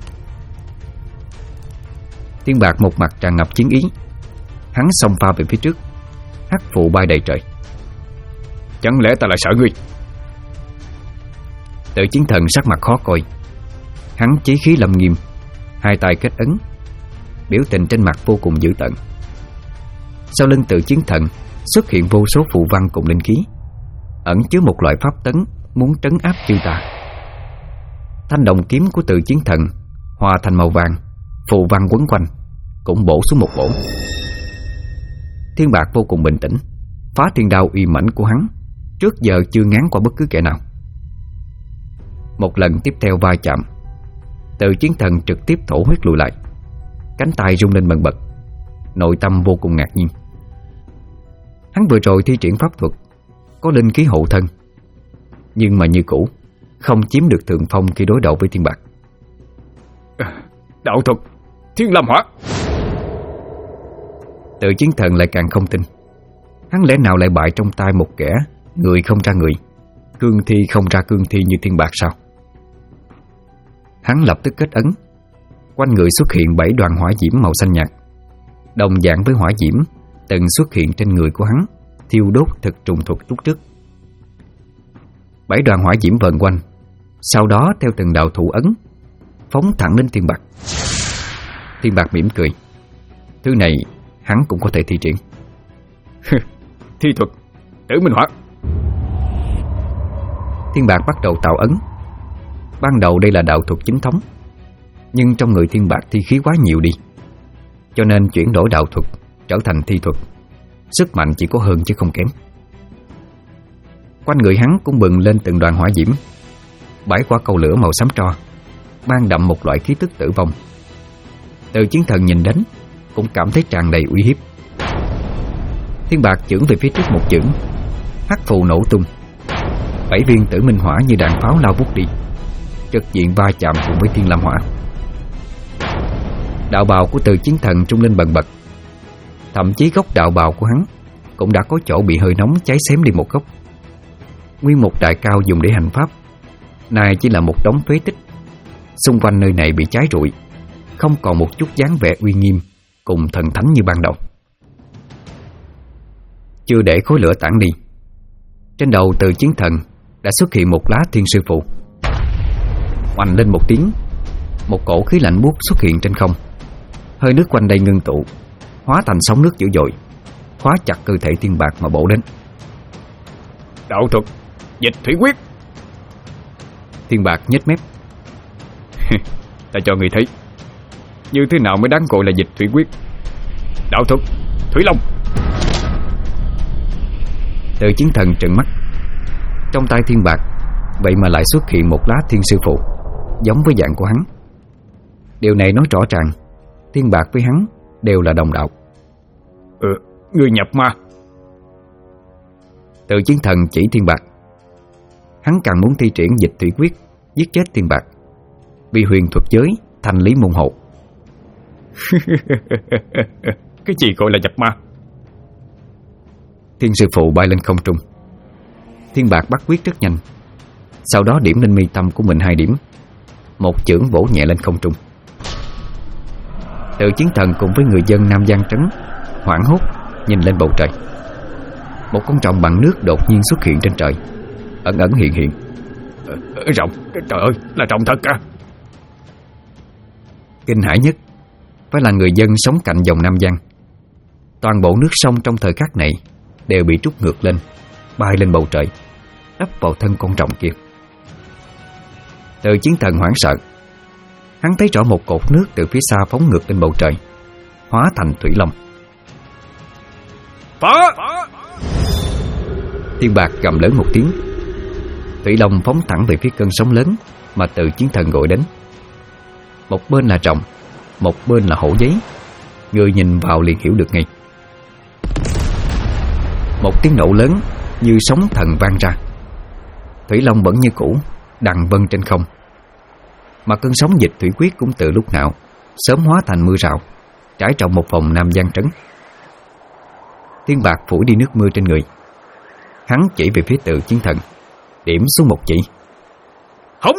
Thiên Bạc một mặt tràn ngập chiến ý, hắn xông pha về phía trước, hắc phù bay đầy trời. Chẳng lẽ ta lại sợ ngươi? Tự Chiến Thần sắc mặt khó coi, hắn chí khí lâm nghiêm, hai tay kết ấn, biểu tình trên mặt vô cùng dữ tợn. Sau lưng Tự Chiến Thần xuất hiện vô số phù văn cùng linh khí, ẩn chứa một loại pháp tấn muốn trấn áp chư tà. Thanh đồng kiếm của Tự Chiến Thần hòa thành màu vàng, phù văn quấn quanh, cũng bổ xuống một bổ. Thiên Bạc vô cùng bình tĩnh, phá thiên đao uy mãnh của hắn trước giờ chưa ngán qua bất cứ kẻ nào. Một lần tiếp theo va chạm, Tự Chiến Thần trực tiếp thổ huyết lùi lại, cánh tay rung lên bần bật, nội tâm vô cùng ngạc nhiên. Hắn vừa rồi thi triển pháp thuật có linh khí hộ thân, nhưng mà như cũ, không chiếm được thượng phong khi đối đầu với Thiên Bạc. Đạo thuật Thiên Lam Hỏa. Tự Chiến Thần lại càng không tin. Hắn lẽ nào lại bại trong tay một kẻ người không ra người, cương thi không ra cương thi như Thiên Bạc sao? Hắn lập tức kết ấn. Quanh người xuất hiện 7 đoàn hỏa diễm màu xanh nhạt, đồng dạng với hỏa diễm từng xuất hiện trên người của hắn, thiêu đốt thực trùng thuật lúc trước. 7 đoàn hỏa diễm vần quanh, sau đó theo từng đạo thủ ấn phóng thẳng đến Thiên Bạc. Thiên Bạc mỉm cười. Thứ này hắn cũng có thể thi triển. Thi thuật Tử Minh Hỏa. Thiên Bạc bắt đầu tạo ấn. Ban đầu đây là đạo thuật chính thống, nhưng trong người Thiên Bạc thi khí quá nhiều đi, cho nên chuyển đổi đạo thuật trở thành thi thuật. Sức mạnh chỉ có hơn chứ không kém. Quanh người hắn cũng bừng lên từng đoàn hỏa diễm. 7 quả cầu lửa màu xám tro mang đậm một loại khí tức tử vong. Từ Chiến Thần nhìn đến cũng cảm thấy tràn đầy uy hiếp. Thiên Bạc chưởng về phía trước một chưởng, hắc phù nổ tung. 7 viên Tử Minh Hỏa như đạn pháo lao vút đi, trực diện va chạm cùng với Thiên Lam Hỏa. Đạo bào của Từ Chiến Thần trung lên bần bật. Thậm chí gốc đạo bào của hắn cũng đã có chỗ bị hơi nóng cháy xém đi một góc. Nguyên một đài cao dùng để hành pháp nay chỉ là một đống phế tích. Xung quanh nơi này bị cháy rụi, không còn một chút dáng vẻ uy nghiêm cùng thần thánh như ban đầu. Chưa để khối lửa tản đi, trên đầu Từ Chiến Thần đã xuất hiện một lá Thiên Sư Phù. Oanh lên một tiếng, một cổ khí lạnh buốt xuất hiện trên không. Hơi nước quanh đây ngưng tụ, hóa thành sóng nước dữ dội, khóa chặt cơ thể Thiên Bạc mà bổ đến. Đạo thuật Dịch Thủy Quyết. Thiên Bạc nhếch mép. Ta cho người thấy như thế nào mới đáng gọi là Dịch Thủy Quyết. Đạo thuật Thủy Long. Từ Chiến Thần trừng mắt. Trong tay Thiên Bạc vậy mà lại xuất hiện một lá Thiên Sư Phụ, giống với dạng của hắn. Điều này nói rõ ràng Thiên Bạc với hắn đều là đồng đạo. Người nhập ma. Từ Chiến Thần chỉ Thiên Bạc. Hắn càng muốn thi triển Dịch Thủy Quyết giết chết Thiên Bạc, vì huyền thuật giới thành lý môn hộ. Cái gì gọi là nhập ma? Thiên Sư Phụ bay lên không trung. Thiên Bạc bắt quyết rất nhanh, sau đó điểm lên mi tâm của mình 2 điểm, một chưởng vỗ nhẹ lên không trung. Từ Chiến Thần cùng với người dân Nam Giang Trấn hoảng hốt nhìn lên bầu trời. Một con rồng bằng nước đột nhiên xuất hiện trên trời, ẩn ẩn hiện hiện. Rồng, trời ơi, là rồng thật à? Kinh hãi nhất phải là người dân sống cạnh dòng Nam Giang. Toàn bộ nước sông trong thời khắc này đều bị trút ngược lên, bay lên bầu trời, đắp vào thân con rồng kia. Từ Chiến Thần hoảng sợ. Hắn thấy rõ một cột nước từ phía xa phóng ngược lên bầu trời, hóa thành Thủy Long. Phá! Thiên Bạc gầm lớn một tiếng. Thủy Long phóng thẳng về phía cơn sóng lớn mà Từ Chiến Thần gọi đến. Một bên là rồng, một bên là hổ giấy. Người nhìn vào liền hiểu được ngay. Một tiếng nổ lớn như sóng thần vang ra. Thủy Long vẫn như cũ đằng vân trên không, mà cơn sóng Dịch Thủy Quyết cũng từ lúc nào sớm hóa thành mưa rào, trải rộng một vòng Nam Giang Trấn. Thiên Bạc phủi đi nước mưa trên người. Hắn chỉ về phía Từ Chiến Thần, điểm xuống một chỉ. Hống!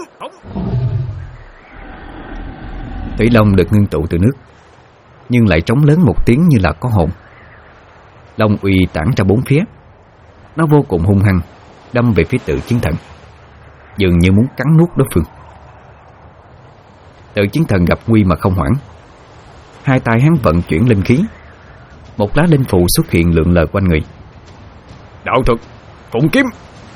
Thủy Long được ngưng tụ từ nước, nhưng lại trống lớn một tiếng như là có hồn. Long uy tản ra bốn phía. Nó vô cùng hung hăng, đâm về phía Từ Chiến Thần, dường như muốn cắn nuốt đối phương. Từ Chiến Thần gặp nguy mà không hoảng. 2 tay hắn vận chuyển linh khí. Một lá linh phù xuất hiện lượn lờ quanh người. Đạo thuật Phụng Kiếm.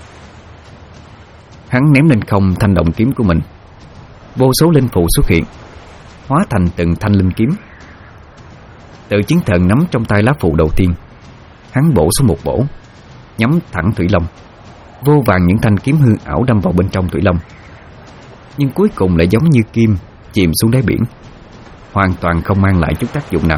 Hắn ném lên không thanh động kiếm của mình. Vô số linh phù xuất hiện, hóa thành từng thanh linh kiếm. Từ Chiến Thần nắm trong tay lá phù đầu tiên. Hắn bổ xuống một bổ, nhắm thẳng Thủy Long. Vô vàn những thanh kiếm hư ảo đâm vào bên trong Thủy Long, nhưng cuối cùng lại giống như kim chìm xuống đáy biển, hoàn toàn không mang lại chút tác dụng nào.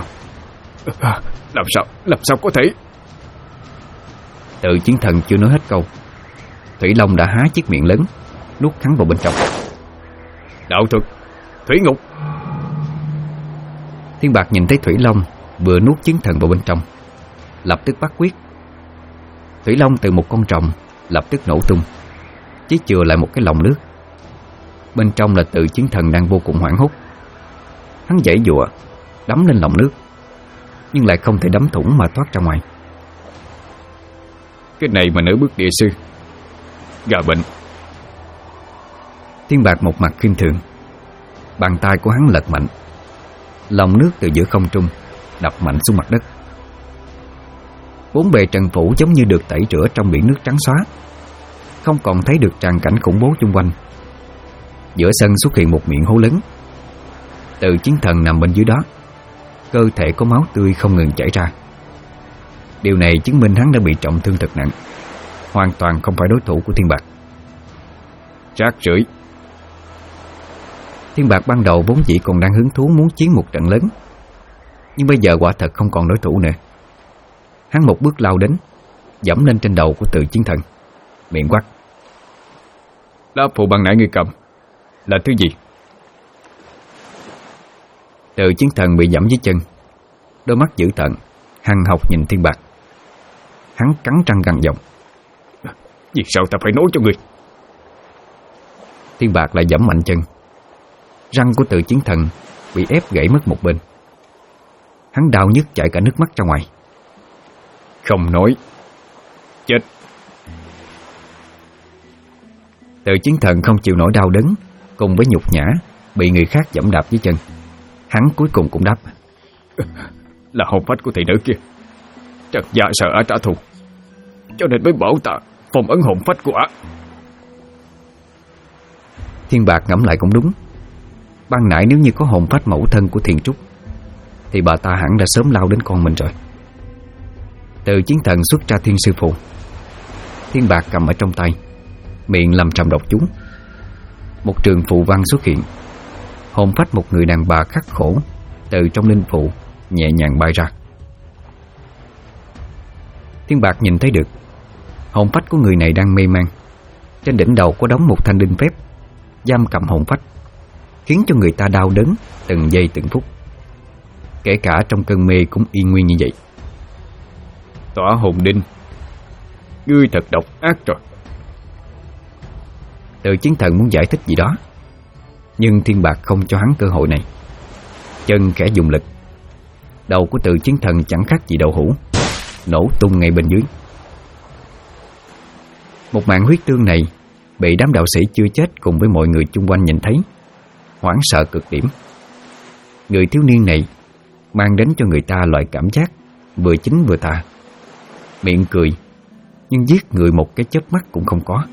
Làm sao có thể? Từ Chiến Thần chưa nói hết câu, Thủy Long đã há chiếc miệng lớn, nuốt hắn vào bên trong. Đạo thuật Thủy Ngục. Thiên Bạc nhìn thấy Thủy Long vừa nuốt chiến thần vào bên trong, lập tức bắt quyết. Thủy Long từ một con rồng lập tức nổ tung, chỉ chừa lại một cái lồng nước. Bên trong là Từ chiến thần đang vô cùng hoảng hốt. Hắn giãy giụa đấm lên lồng nước, nhưng lại không thể đấm thủng mà thoát ra ngoài. Cái này mà nỡ bước địa sư, gà bệnh. Thiên Bạc một mặt khinh thường. Bàn tay của hắn lật mạnh, lồng nước từ giữa không trung đập mạnh xuống mặt đất. Bốn bề trần phủ giống như được tẩy rửa trong biển nước trắng xóa, không còn thấy được tràng cảnh khủng bố chung quanh. Giữa sân xuất hiện một miệng hố lớn. Từ chiến thần nằm bên dưới đó, cơ thể có máu tươi không ngừng chảy ra. Điều này chứng minh hắn đã bị trọng thương thật nặng, hoàn toàn không phải đối thủ của Thiên Bạc. Rác rưởi. Thiên Bạc ban đầu vốn dĩ còn đang hứng thú muốn chiến một trận lớn, nhưng bây giờ quả thật không còn đối thủ nữa. Hắn một bước lao đến, giẫm lên trên đầu của Từ chiến thần, miệng quát: Lá phù ban nãy ngươi cầm là thứ gì? Từ chiến thần bị giẫm dưới chân, đôi mắt dữ tợn hằn học nhìn Thiên Bạc. Hắn cắn răng gằn giọng: Vì sao ta phải nói cho ngươi? Thiên Bạc lại giẫm mạnh chân. Răng của Từ chiến thần bị ép gãy mất một bên. Hắn đau nhức chảy cả nước mắt ra ngoài. Không nói, chết. Từ chiến thần không chịu nổi đau đớn cùng với nhục nhã bị người khác giẫm đạp dưới chân. Hắn cuối cùng cũng đáp: Là hồn phách của thị nữ kia. Trần gia sợ ả trả thù, cho nên mới bảo ta phong ấn hồn phách của ả. Thiên Bạc ngẫm lại cũng đúng. Ban nãy nếu như có hồn phách mẫu thân của Thiền Trúc thì bà ta hẳn đã sớm lao đến con mình rồi. Từ chiến thần xuất ra Thiên Sư Phù. Thiên Bạc cầm ở trong tay, miệng lầm trầm đọc chú. Một trường phù văn xuất hiện. Hồn phách một người đàn bà khắc khổ từ trong linh phù nhẹ nhàng bay ra. Thiên Bạc nhìn thấy được hồn phách của người này đang mê man. Trên đỉnh đầu có đóng một thanh đinh phép giam cầm hồn phách, khiến cho người ta đau đớn từng giây từng phút. Kể cả trong cơn mê cũng y nguyên như vậy. Tỏa hồn đinh, ngươi thật độc ác rồi. Từ chiến thần muốn giải thích gì đó, nhưng Thiên Bạc không cho hắn cơ hội này. Chân khẽ dùng lực, đầu của Từ chiến thần chẳng khác gì đậu hũ, nổ tung ngay bên dưới. Một màn huyết tương này bị đám đạo sĩ chưa chết cùng với mọi người chung quanh nhìn thấy, hoảng sợ cực điểm. Người thiếu niên này mang đến cho người ta loại cảm giác vừa chính vừa tà. Miệng cười, nhưng giết người một cái chớp mắt cũng không có.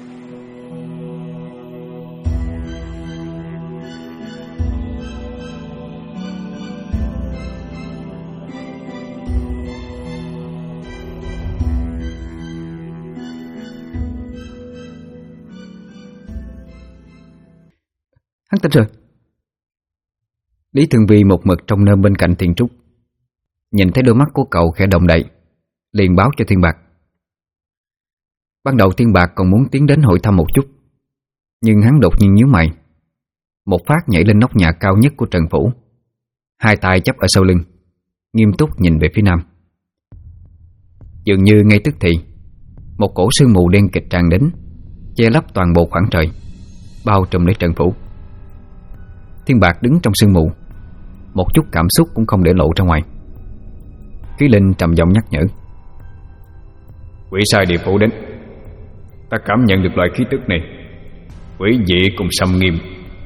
Hắn tỉnh rồi. Lý Thường Vi một mực trong nơm bên cạnh Thiên Trúc, nhìn thấy đôi mắt của cậu khẽ động đậy, liền báo cho Thiên Bạc. Ban đầu Thiên Bạc còn muốn tiến đến hỏi thăm một chút, nhưng hắn đột nhiên nhíu mày, một phát nhảy lên nóc nhà cao nhất của Trần Phủ, hai tay chắp ở sau lưng, nghiêm túc nhìn về phía nam. Dường như ngay tức thì một cổ sương mù đen kịt tràn đến, che lấp toàn bộ khoảng trời, bao trùm lấy Trần Phủ. Thiên Bạc đứng trong sương mù, một chút cảm xúc cũng không để lộ ra ngoài. Khí Linh trầm giọng nhắc nhở: Quỷ sai địa phủ đến. Ta cảm nhận được loại khí tức này quỷ dị cùng xâm nghiêm.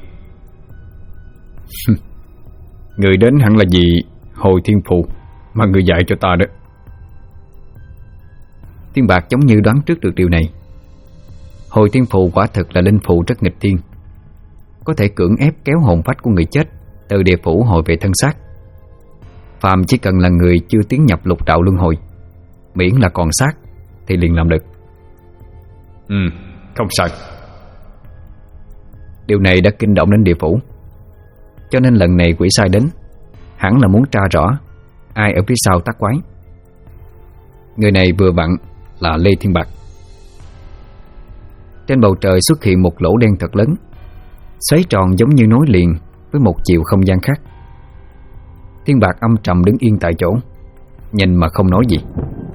Người đến hẳn là gì Hồi Thiên Phù mà người dạy cho ta đó. Thiên Bạc giống như đoán trước được điều này. Hồi Thiên Phù quả thực là linh phù rất nghịch thiên, có thể cưỡng ép kéo hồn phách của người chết từ địa phủ hồi về thân xác. Phàm chỉ cần là người chưa tiến nhập lục đạo luân hồi, miễn là còn xác thì liền làm được. Không sai. Điều này đã kinh động đến địa phủ, cho nên lần này quỷ sai đến hẳn là muốn tra rõ ai ở phía sau tác quái. Người này vừa vặn là Lê Thiên Bạc. Trên bầu trời xuất hiện một lỗ đen thật lớn, xoáy tròn giống như nối liền với một chiều không gian khác. Thiên Bạc âm trầm đứng yên tại chỗ, nhìn mà không nói gì.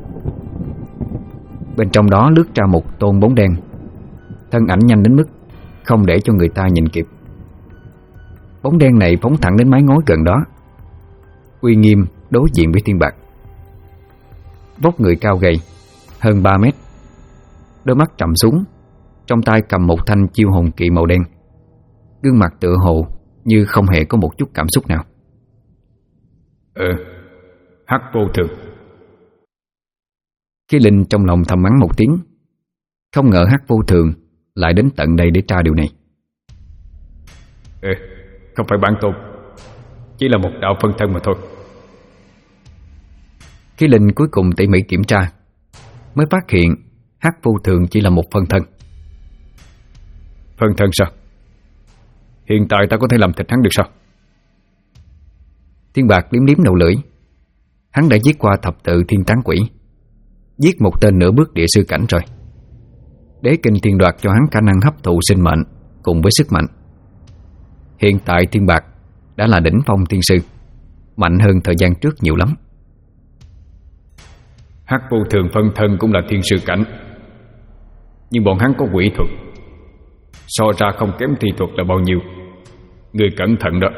Bên trong đó lướt ra một tôn bóng đen, thân ảnh nhanh đến mức không để cho người ta nhìn kịp. Bóng đen này phóng thẳng đến mái ngói gần đó, uy nghiêm đối diện với Thiên Bạc. Vóc người cao gầy, hơn 3 mét, đôi mắt trầm xuống, trong tay cầm một thanh chiêu hồn kỵ màu đen. Gương mặt tựa hồ như không hề có một chút cảm xúc nào. Hắc vô thường. Khi Linh trong lòng thầm mắng một tiếng, không ngờ Hắc vô thường lại đến tận đây để tra điều này. Không phải bản tôn, chỉ là một đạo phân thân mà thôi. Khi Linh cuối cùng tỉ mỉ kiểm tra, mới phát hiện Hắc vô thường chỉ là một phân thân. Phân thân sao? Hiện tại ta có thể làm thịt hắn được sao? Thiên Bạc liếm liếm đầu lưỡi. Hắn đã giết qua thập tự thiên tán quỷ, giết một tên nửa bước địa sư cảnh rồi. Đế kinh thiên đoạt cho hắn khả năng hấp thụ sinh mệnh cùng với sức mạnh. Hiện tại Thiên Bạc đã là đỉnh phong thiên sư, mạnh hơn thời gian trước nhiều lắm. Hắc vô thường phân thân cũng là thiên sư cảnh, nhưng bọn hắn có quỷ thuật, so ra không kém thi thuật là bao nhiêu. Người cẩn thận đó.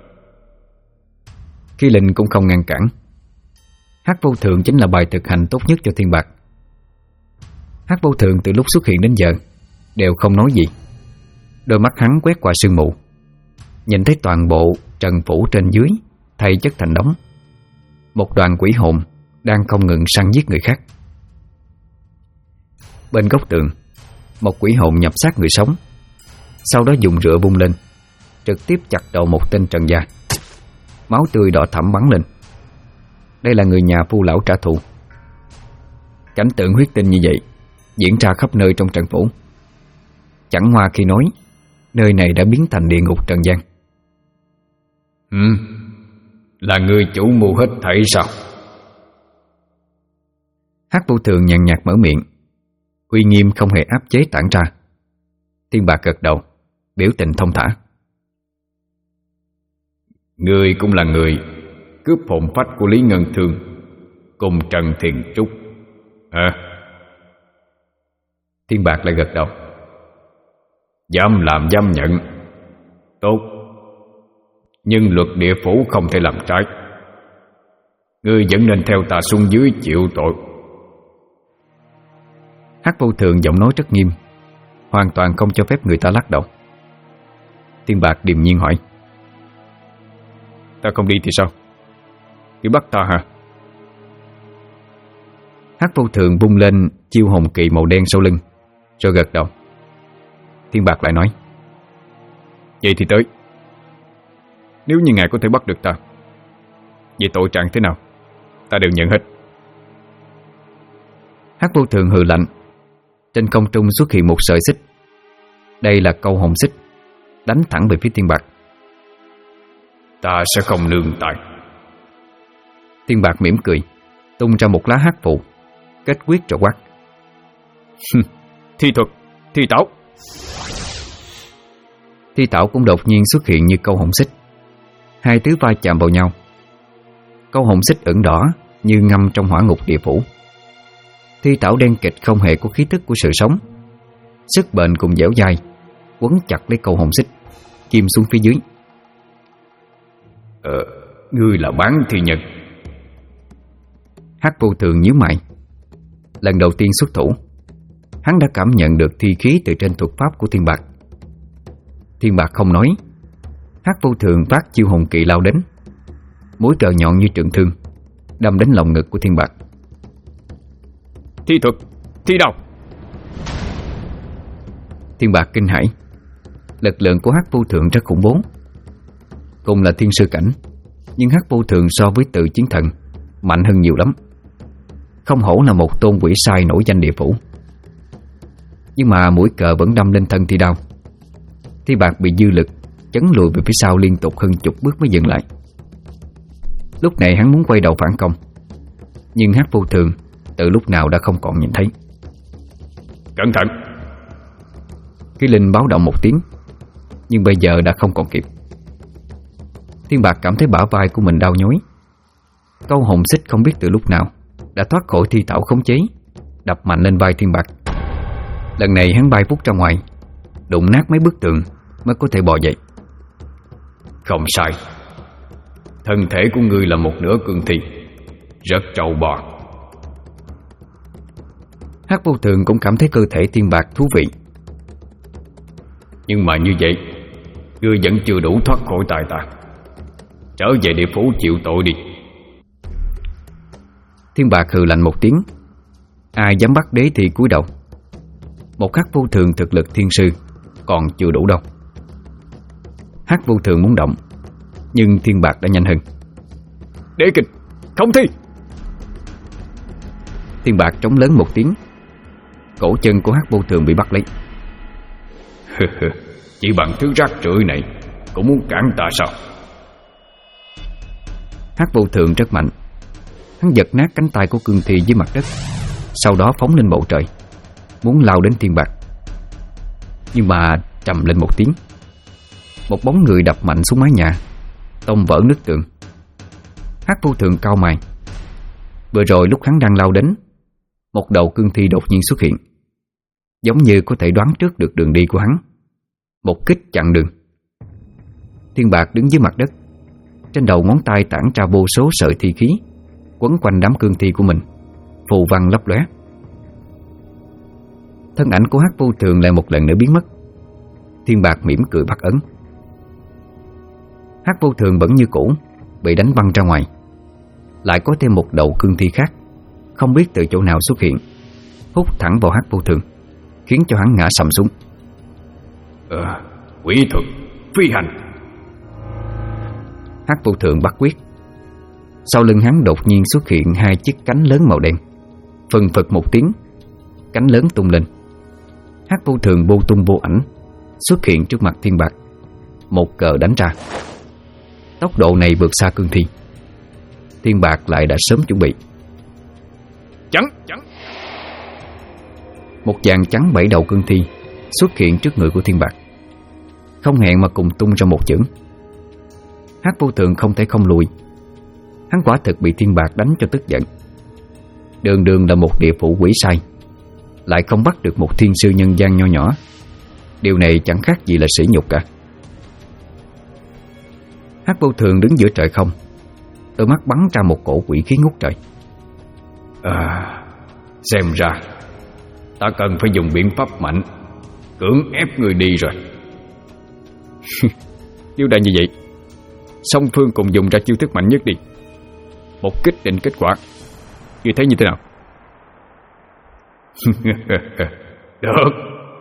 Khi Linh cũng không ngăn cản. Hắc vô thường chính là bài thực hành tốt nhất cho Thiên Bạc. Hắc vô thường từ lúc xuất hiện đến giờ đều không nói gì. Đôi mắt hắn quét qua sương mù, nhìn thấy toàn bộ trần phủ trên dưới thay chất thành đống. Một đoàn quỷ hồn đang không ngừng săn giết người khác. Bên góc tường, một quỷ hồn nhập xác người sống, sau đó dùng rựa vung lên, trực tiếp chặt đầu một tên trần gia. Máu tươi đỏ thẫm bắn lên. Đây là người nhà Phu lão trả thù. Cảnh tượng huyết tinh như vậy diễn ra khắp nơi trong trần phủ. Chẳng hoa khi nói nơi này đã biến thành địa ngục trần gian. Là người chủ mưu hết thảy sao? Hắc vô thường nhàn nhạt mở miệng, uy nghiêm không hề áp chế tản ra. Thiên Bạc gật đầu, biểu tình thông thả. Người cũng là người cướp hồn phách của Lý Ngân Thương cùng Trần Thiền Trúc hả? Thiên Bạc lại gật đầu. Dám làm dám nhận. Tốt. Nhưng luật địa phủ không thể làm trái. Ngươi vẫn nên theo ta xuống dưới chịu tội. Hắc vô thường giọng nói rất nghiêm, hoàn toàn không cho phép người ta lắc đầu. Thiên Bạc điềm nhiên hỏi, ta không đi thì sao? Cứ bắt ta hả? Hắc vô thường vung lên chiêu hồn kỳ màu đen sau lưng, rồi gật đầu. Thiên Bạc lại nói, vậy thì tới. Nếu như ngài có thể bắt được ta, vậy tội trạng thế nào ta đều nhận hết. Hắc vô thường hừ lạnh. Trên không trung xuất hiện một sợi xích. Đây là câu hồn xích, đánh thẳng về phía Thiên Bạc. Ta sẽ không nương tay. Thiên Bạc mỉm cười, tung ra một lá hắc phụ, kết quyết rồi quát, thi thuật, thi tảo. Thi tảo cũng đột nhiên xuất hiện như câu hồn xích. Hai thứ va chạm vào nhau. Câu hồn xích ửng đỏ như ngâm trong hỏa ngục địa phủ. Thi tảo đen kịch không hề có khí tức của sự sống, sức bền cùng dẻo dai quấn chặt lấy câu hồn xích, chìm xuống phía dưới. Ngươi là bán thi nhân. Hắc vô thường nhíu mày. Lần đầu tiên xuất thủ, hắn đã cảm nhận được thi khí từ trên thuật pháp của Thiên Bạc. Thiên Bạc không nói. Hắc vô thường vác chiêu hồn kỵ lao đến, mũi cờ nhọn như trường thương đâm đến lòng ngực của Thiên Bạc. Thi thuật, thi đao. Thiên Bạc kinh hãi. Lực lượng của Hắc vô thường rất khủng bố. Cùng là thiên sư cảnh, nhưng Hắc vô thường so với Tự Chiến Thần mạnh hơn nhiều lắm. Không hổ là một tôn quỷ sai nổi danh địa phủ. Nhưng mà mũi cờ vẫn đâm lên thân thi đao. Thiên Bạc bị dư lực chấn lùi về phía sau liên tục hơn chục bước mới dừng lại. Lúc này hắn muốn quay đầu phản công, nhưng Hắc vô thường từ lúc nào đã không còn nhìn thấy. Cẩn thận. Khí Linh báo động một tiếng, nhưng bây giờ đã không còn kịp. Thiên Bạc cảm thấy bả vai của mình đau nhói. Câu hồn xích không biết từ lúc nào đã thoát khỏi thi thảo khống chế, đập mạnh lên vai Thiên Bạc. Lần này hắn bay vút ra ngoài, đụng nát mấy bức tường mới có thể bò dậy. Không sai, thân thể của ngươi là một nửa cương thi, rất trâu bò. Hắc Vô Thường cũng cảm thấy cơ thể Thiên Bạc thú vị. Nhưng mà như vậy, ngươi vẫn chưa đủ thoát khỏi tài ta. Trở về địa phủ chịu tội đi. Thiên Bạc hừ lạnh một tiếng. Ai dám bắt đế thì cúi đầu. Một Hắc Vô Thường thực lực thiên sư còn chưa đủ đâu. Hắc Vô Thường muốn động, nhưng Thiên Bạc đã nhanh hơn. Đế kịch, không thi. Thiên Bạc trống lớn một tiếng. Cổ chân của Hắc Vô Thường bị bắt lấy. Chỉ bằng thứ rác rưởi này cũng muốn cản ta sao? Hắc Vô Thường rất mạnh. Hắn giật nát cánh tay của cương thi dưới mặt đất, sau đó phóng lên bầu trời, muốn lao đến Thiên Bạc. Nhưng mà trầm lên một tiếng, một bóng người đập mạnh xuống mái nhà, tông vỡ nứt tường. Hắc Vô Thường cau mày. Vừa rồi lúc hắn đang lao đến, một đầu cương thi đột nhiên xuất hiện, giống như có thể đoán trước được đường đi của hắn. Một kích chặn đường. Thiên Bạc đứng dưới mặt đất, trên đầu ngón tay tản ra vô số sợi thi khí quấn quanh đám cương thi của mình, phù văn lấp lóe. Thân ảnh của Hắc Vô Thường lại một lần nữa biến mất. Thiên Bạc mỉm cười bắt ấn. Hắc Vô Thường vẫn như cũ, bị đánh văng ra ngoài. Lại có thêm một đầu cương thi khác, không biết từ chỗ nào xuất hiện, hút thẳng vào Hắc Vô Thường, khiến cho hắn ngã sầm xuống. Quỷ thuật phi hành. Hắc Vô Thường bắt quyết. Sau lưng hắn đột nhiên xuất hiện hai chiếc cánh lớn màu đen. Phừng phật một tiếng, cánh lớn tung lên. Hắc Vô Thường vô tung vô ảnh xuất hiện trước mặt Thiên Bạc, một cờ đánh ra. Tốc độ này vượt xa cương thi. Thiên Bạc lại đã sớm chuẩn bị. Chắn. Một dàn trắng 7 đầu cương thi xuất hiện trước người của Thiên Bạc, không hẹn mà cùng tung ra một chưởng. Hắc Vô Thường không thể không lùi. Hắn quả thực bị Thiên Bạc đánh cho tức giận. Đường đường là một địa phủ quỷ sai, lại không bắt được một thiên sư nhân gian nho nhỏ. Điều này chẳng khác gì là sỉ nhục cả. Hắc Vô Thường đứng giữa trời không, đôi mắt bắn ra một cổ quỷ khí ngút trời. Xem ra ta cần phải dùng biện pháp mạnh, cưỡng ép người đi rồi. Nếu đã như vậy, song phương cùng dùng ra chiêu thức mạnh nhất đi, một kích định kết quả. Ngươi thấy như thế nào? Được.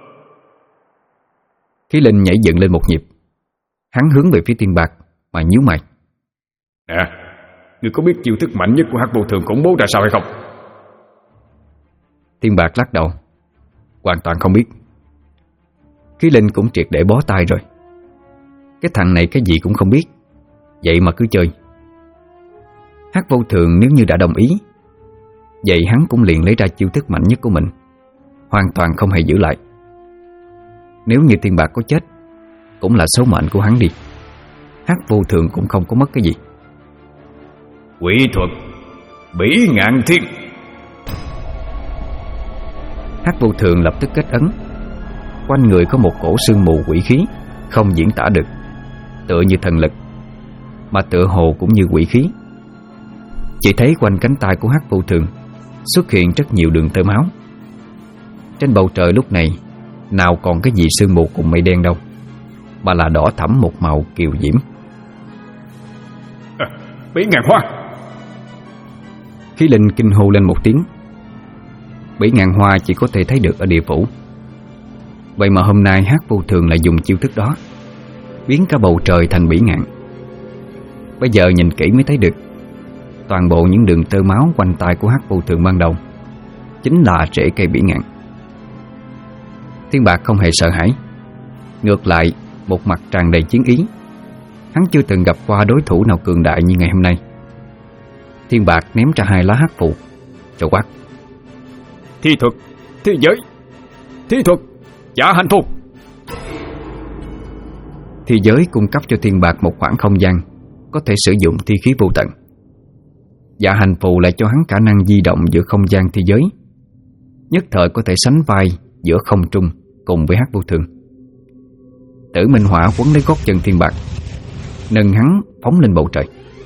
Khí Linh nhảy dựng lên một nhịp. Hắn hướng về phía Thiên Bạc mà nhíu mày. Nè, ngươi có biết chiêu thức mạnh nhất của Hắc Vô Thường khủng bố ra sao hay không? Thiên Bạc lắc đầu. Hoàn toàn không biết. Khí Linh cũng triệt để bó tay rồi. Cái thằng này cái gì cũng không biết, vậy mà cứ chơi. Hắc Vô Thường nếu như đã đồng ý, vậy hắn cũng liền lấy ra chiêu thức mạnh nhất của mình, hoàn toàn không hề giữ lại. Nếu như Thiên Bạc có chết, cũng là số mệnh của hắn đi. Hắc Vô Thường cũng không có mất cái gì. Quỷ thuật Bỉ Ngạn Thiên. Hắc Vô Thường lập tức kết ấn. Quanh người có một cổ sương mù quỷ khí không diễn tả được, tựa như thần lực, mà tựa hồ cũng như quỷ khí. Chỉ thấy quanh cánh tay của Hắc Vô Thường xuất hiện rất nhiều đường tơ máu. Trên bầu trời lúc này nào còn cái gì sương mù cùng mây đen đâu, mà là đỏ thẫm một màu kiều diễm. Bỉ Ngạn Hoa. Khí Linh kinh hô lên một tiếng. Bỉ Ngạn Hoa chỉ có thể thấy được ở địa phủ. Vậy mà hôm nay Hắc Vô Thường lại dùng chiêu thức đó, biến cả bầu trời thành bỉ ngạn. Bây giờ nhìn kỹ mới thấy được, toàn bộ những đường tơ máu quanh tay của Hắc Vô Thường ban đầu chính là rễ cây bỉ ngạn. Thiên Bạc không hề sợ hãi, ngược lại một mặt tràn đầy chiến ý. Hắn chưa từng gặp qua đối thủ nào cường đại như ngày hôm nay. Thiên Bạc ném ra 2 lá hắc phù, cho quát: Thi thuật, thi giới, thi thuật, giả hành phù. Thì giới cung cấp cho Thiên Bạc một khoảng không gian có thể sử dụng thi khí vô tận. Dạ hành phù lại cho hắn khả năng di động giữa không gian thế giới, nhất thời có thể sánh vai giữa không trung cùng với Hắc Vô Thường. Tử Minh Hỏa quấn lấy gót chân Thiên Bạc, nâng hắn phóng lên bầu trời.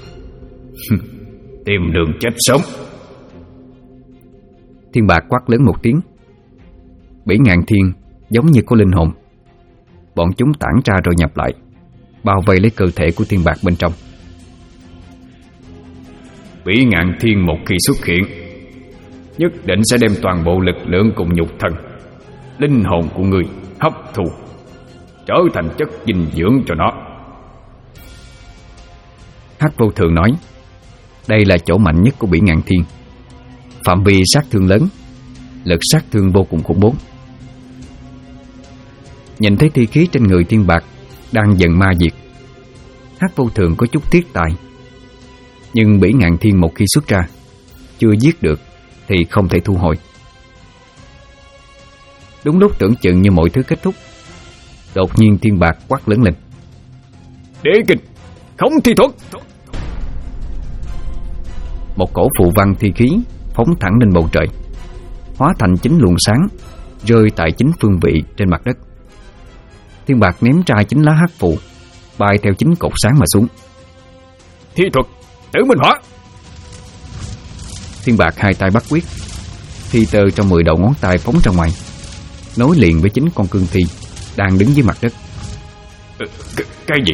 Tìm đường chết sống. Thiên Bạc quát lớn một tiếng. Bỉ Ngạn Thiên giống như có linh hồn, bọn chúng tản ra rồi nhập lại, bao vây lấy cơ thể của Thiên Bạc bên trong. Bỉ Ngạn Thiên một khi xuất hiện, nhất định sẽ đem toàn bộ lực lượng cùng nhục thân, linh hồn của người hấp thu, trở thành chất dinh dưỡng cho nó. Hắc Vô Thường nói, đây là chỗ mạnh nhất của Bỉ Ngạn Thiên, phạm vi sát thương lớn, lực sát thương vô cùng khủng bố. Nhìn thấy thi khí trên người Thiên Bạc đang dần ma diệt, Hắc Vô Thường có chút tiếc tài. Nhưng Bỉ Ngạn Thiên một khi xuất ra, chưa giết được thì không thể thu hồi. Đúng lúc tưởng chừng như mọi thứ kết thúc, đột nhiên Thiên Bạc quát lớn lên. Đế kinh, không thi thuật. Một cổ phù văn thi khí phóng thẳng lên bầu trời, hóa thành 9 luồng sáng rơi tại 9 phương vị trên mặt đất. Thiên Bạc ném ra 9 lá hắc phù, bay theo 9 cột sáng mà xuống. Thi thuật Tử Minh Hỏa. Thiên Bạc hai tay bắt quyết, thi tơ trong 10 đầu ngón tay phóng ra ngoài, nối liền với 9 con cương thi đang đứng dưới mặt đất. Cái gì?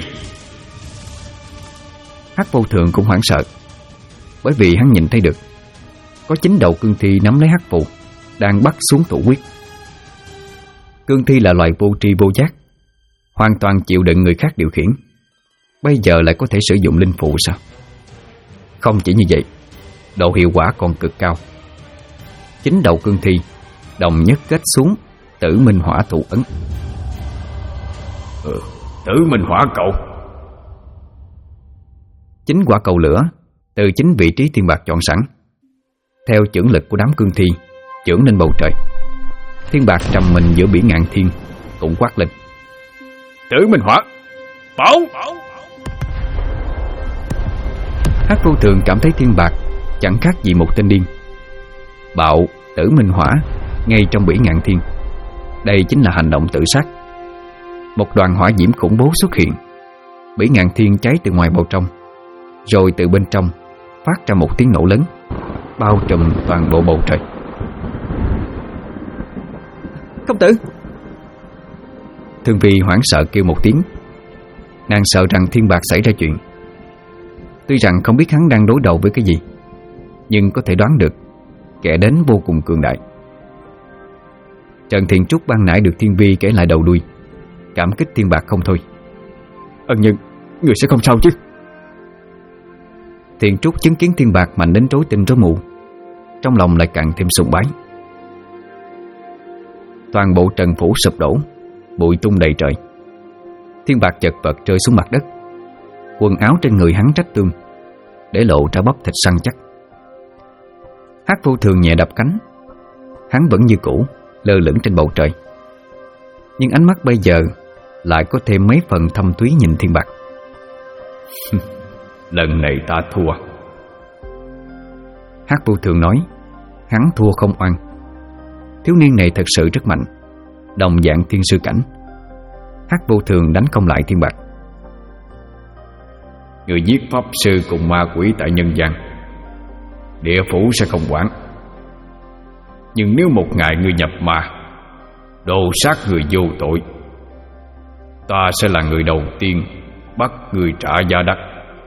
Hắc Vô Thường cũng hoảng sợ, bởi vì hắn nhìn thấy được có 9 đầu cương thi nắm lấy hắc phù đang bắt xuống thủ quyết. Cương thi là loài vô tri vô giác, hoàn toàn chịu đựng người khác điều khiển, bây giờ lại có thể sử dụng linh phù sao? Không chỉ như vậy, độ hiệu quả còn cực cao. 9 đầu cương thi đồng nhất kết xuống Tử Minh Hỏa thủ ấn. Tử Minh Hỏa cầu. 9 quả cầu lửa từ 9 vị trí Thiên Bạc chọn sẵn, theo chưởng lực của đám cương thi chưởng lên bầu trời. Thiên Bạc trầm mình giữa Bỉ Ngạn Thiên cũng quát lên. Tử Minh Hỏa bảo. Hắc Vô Thường cảm thấy Thiên Bạc chẳng khác gì một tên điên. Bạo Tử Minh Hỏa ngay trong Bỉ Ngạn Thiên, đây chính là hành động tự sát. Một đoàn hỏa diễm khủng bố xuất hiện, Bỉ Ngạn Thiên cháy từ ngoài vào trong, rồi từ bên trong phát ra một tiếng nổ lớn, bao trùm toàn bộ bầu trời. Công tử! Thương Vi hoảng sợ kêu một tiếng. Nàng sợ rằng Thiên Bạc xảy ra chuyện. Tuy rằng không biết hắn đang đối đầu với cái gì, nhưng có thể đoán được kẻ đến vô cùng cường đại. Trần Thiện Trúc ban nãy được Thiên Vi kể lại đầu đuôi, cảm kích Thiên Bạc không thôi. Ân nhân, người sẽ không sao chứ? Thiện Trúc chứng kiến Thiên Bạc mạnh đến rối tinh rối mù, trong lòng lại càng thêm sùng bái. Toàn bộ trần phủ sụp đổ, bụi tung đầy trời. Thiên Bạc chật vật rơi xuống mặt đất, quần áo trên người hắn rách tươm, để lộ ra bắp thịt săn chắc. Hắc Vô Thường nhẹ đập cánh, hắn vẫn như cũ lơ lửng trên bầu trời, nhưng ánh mắt bây giờ lại có thêm mấy phần thâm thúy nhìn Thiên Bạc. Lần này ta thua. Hắc Vô Thường nói, hắn thua không oan. Thiếu niên này thật sự rất mạnh, đồng dạng thiên sư cảnh. Hắc Vô Thường đánh không lại Thiên Bạc. Người giết pháp sư cùng ma quỷ tại nhân gian, địa phủ sẽ không quản. Nhưng nếu một ngày người nhập ma, đồ sát người vô tội, ta sẽ là người đầu tiên bắt người trả giá đắt.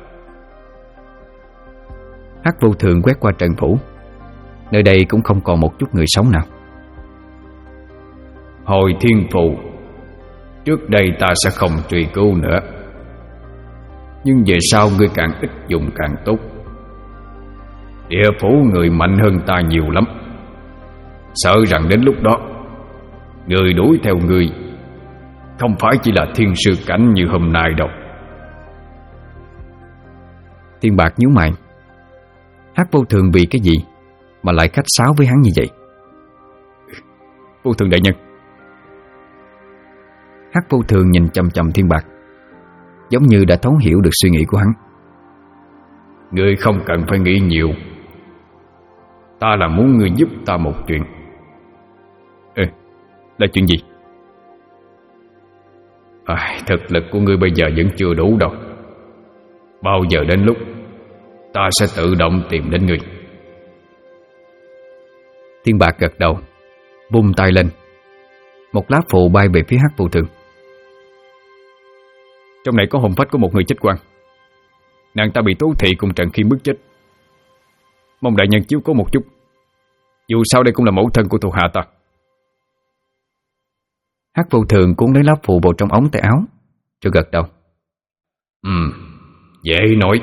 Hắc Vô Thường quét qua trần phủ, nơi đây cũng không còn một chút người sống nào. Hồi thiên phù, trước đây ta sẽ không truy cứu nữa, nhưng về sau ngươi càng ít dùng càng tốt. Địa phủ người mạnh hơn ta nhiều lắm, sợ rằng đến lúc đó người đuổi theo ngươi không phải chỉ là thiên sư cảnh như hôm nay đâu. Thiên Bạc nhíu mày. Hắc Vô Thường vì cái gì mà lại khách sáo với hắn như vậy? Vô Thường đại nhân. Hắc Vô Thường nhìn chằm chằm Thiên Bạc, giống như đã thấu hiểu được suy nghĩ của hắn. Ngươi không cần phải nghĩ nhiều. Ta là muốn ngươi giúp ta một chuyện. Là chuyện gì? Thực lực của ngươi bây giờ vẫn chưa đủ đâu. Bao giờ đến lúc ta sẽ tự động tìm đến ngươi. Thiên Bạc gật đầu, vung tay lên. Một lá phù bay về phía Hắc Vô Thường. Trong này có hồn phách của một người chết quan. Nàng ta bị Tố Thị cùng Trần Khiêm bức chết. Mong đại nhân chiếu cố một chút. Dù sao đây cũng là mẫu thân của thuộc hạ ta. Hắc Vô Thường cuốn lấy lá phù vào trong ống tay áo, rồi gật đầu. Dễ nói.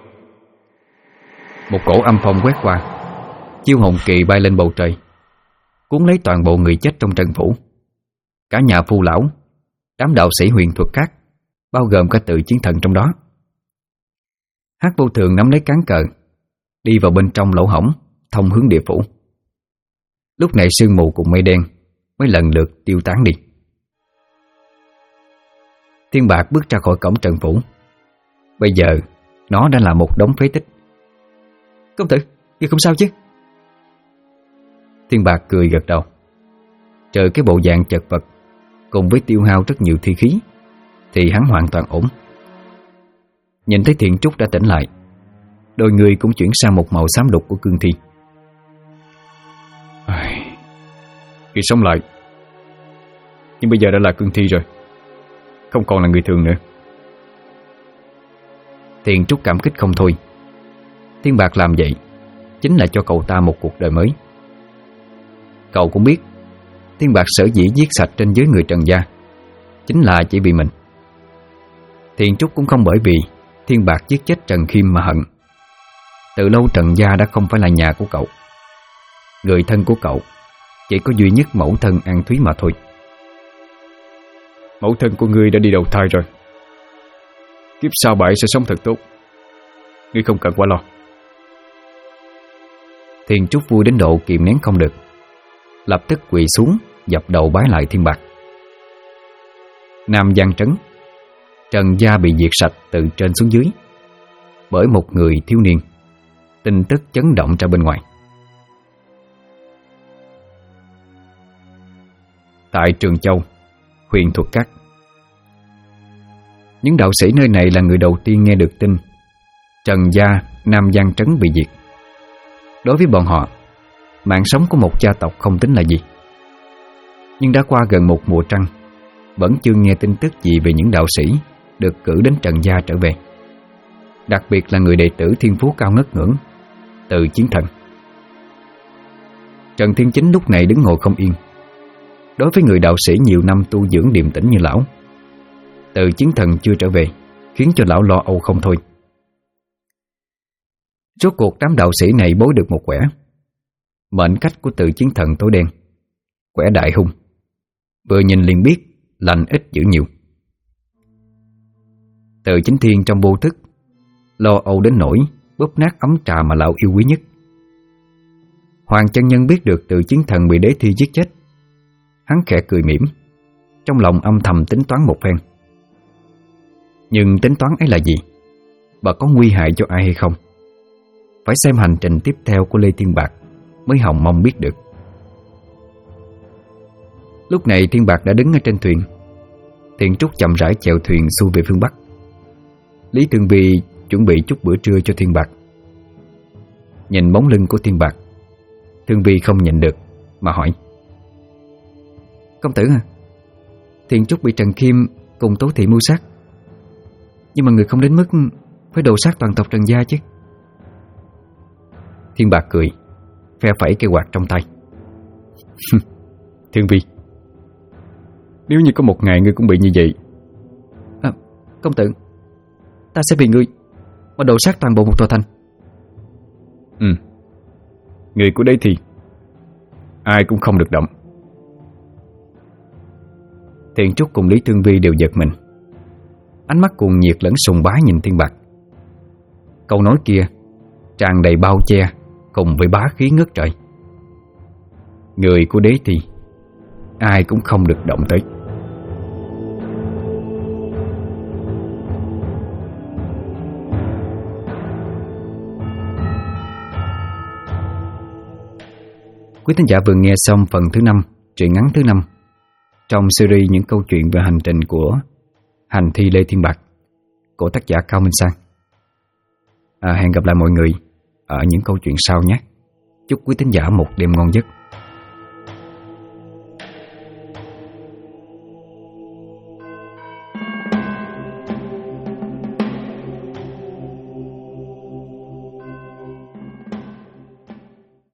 Một cổ âm phong quét qua, chiêu hồn kỳ bay lên bầu trời, cuốn lấy toàn bộ người chết trong trận phủ. Cả nhà Phu lão, đám đạo sĩ huyền thuật các, bao gồm cả Tự Chiến Thần trong đó. Hắc Vô Thường nắm lấy cán cờ, đi vào bên trong lỗ hổng thông hướng địa phủ. Lúc này sương mù cùng mây đen mới lần lượt tiêu tán đi. Thiên Bạc bước ra khỏi cổng trận phủ. Bây giờ nó đã là một đống phế tích. Công tử, ngươi không sao chứ? Thiên Bạc cười gật đầu. Trừ cái bộ dạng chật vật cùng với tiêu hao rất nhiều thi khí thì hắn hoàn toàn ổn. Nhìn thấy Thiện Trúc đã tỉnh lại, đôi người cũng chuyển sang một màu xám đục của cương thi. Khi sống lại, nhưng bây giờ đã là cương thi rồi, không còn là người thường nữa. Thiện Trúc cảm kích không thôi. Thiên Bạc làm vậy chính là cho cậu ta một cuộc đời mới. Cậu cũng biết Thiên Bạc sở dĩ giết sạch trên dưới người Trần gia chính là chỉ vì mình. Thiện Trúc cũng không bởi vì Thiên Bạc giết chết Trần Khiêm mà hận. Từ lâu Trần gia đã không phải là nhà của cậu. Người thân của cậu chỉ có duy nhất mẫu thân An Thúy mà thôi. Mẫu thân của ngươi đã đi đầu thai rồi. Kiếp sau bà ấy sẽ sống thật tốt. Ngươi không cần quá lo. Thiện Trúc vui đến độ kìm nén không được, lập tức quỳ xuống dập đầu bái lại Thiên Bạc. Nam Giang Trấn, Trần gia bị diệt sạch từ trên xuống dưới bởi một người thiếu niên. Tin tức chấn động ra bên ngoài. Tại Trường Châu, huyền thuật các, những đạo sĩ nơi này là người đầu tiên nghe được tin Trần gia Nam Giang Trấn bị diệt. Đối với bọn họ, mạng sống của một gia tộc không tính là gì. Nhưng đã qua gần một mùa trăng, vẫn chưa nghe tin tức gì về những đạo sĩ được cử đến Trần gia trở về. Đặc biệt là người đệ tử thiên phú cao ngất ngưỡng, Tự Chiến Thần. Trần Thiên Chính lúc này đứng ngồi không yên. Đối với người đạo sĩ nhiều năm tu dưỡng điềm tĩnh như lão, Tự Chiến Thần chưa trở về khiến cho lão lo âu không thôi. Rốt cuộc đám đạo sĩ này bối được một quẻ. Mệnh cách của Tự Chiến Thần tối đen, quẻ đại hung. Vừa nhìn liền biết lành ít dữ nhiều. Tự Chính Thiên trong vô thức lo âu đến nỗi bóp nát ấm trà mà lão yêu quý nhất. Hoàng chân nhân biết được Tự Chiến Thần bị đế thi giết chết, hắn khẽ cười mỉm, trong lòng âm thầm tính toán một phen. Nhưng tính toán ấy là gì, và có nguy hại cho ai hay không, phải xem hành trình tiếp theo của Lê Thiên Bạc mới hòng mong biết được. Lúc này Thiên Bạc đã đứng ở trên thuyền. Thiện Trúc chậm rãi chèo thuyền xuôi về phương Bắc. Lý Tương Vi chuẩn bị chút bữa trưa cho Thiên Bạc. Nhìn bóng lưng của Thiên Bạc, Tương Vi không nhịn được mà hỏi: Công tử à, Thiện Trúc bị Trần Khiêm cùng Tố Thị mưu sát, nhưng mà người không đến mức phải đồ sát toàn tộc Trần gia chứ? Thiên Bạc cười, phe phẩy cây quạt trong tay. Thương Vi, nếu như có một ngày ngươi cũng bị như vậy. Công tử, ta sẽ vì ngươi mà đồ sát toàn bộ một tòa thành. Người của đấy thì ai cũng không được động. Thiện Trúc cùng Lý Tương Vi đều giật mình, ánh mắt cuồng nhiệt lẫn sùng bái nhìn Thiên Bạc. Câu nói kia tràn đầy bao che cùng với bá khí ngất trời. Người của đế thì ai cũng không được động tới. Quý thính giả vừa nghe xong phần thứ 5, truyện ngắn thứ 5 trong series những câu chuyện về hành trình của Hành Thi Lê Thiên Bạc của tác giả Cao Minh Sang. Hẹn gặp lại mọi người ở những câu chuyện sau nhé. Chúc quý thính giả một đêm ngon giấc.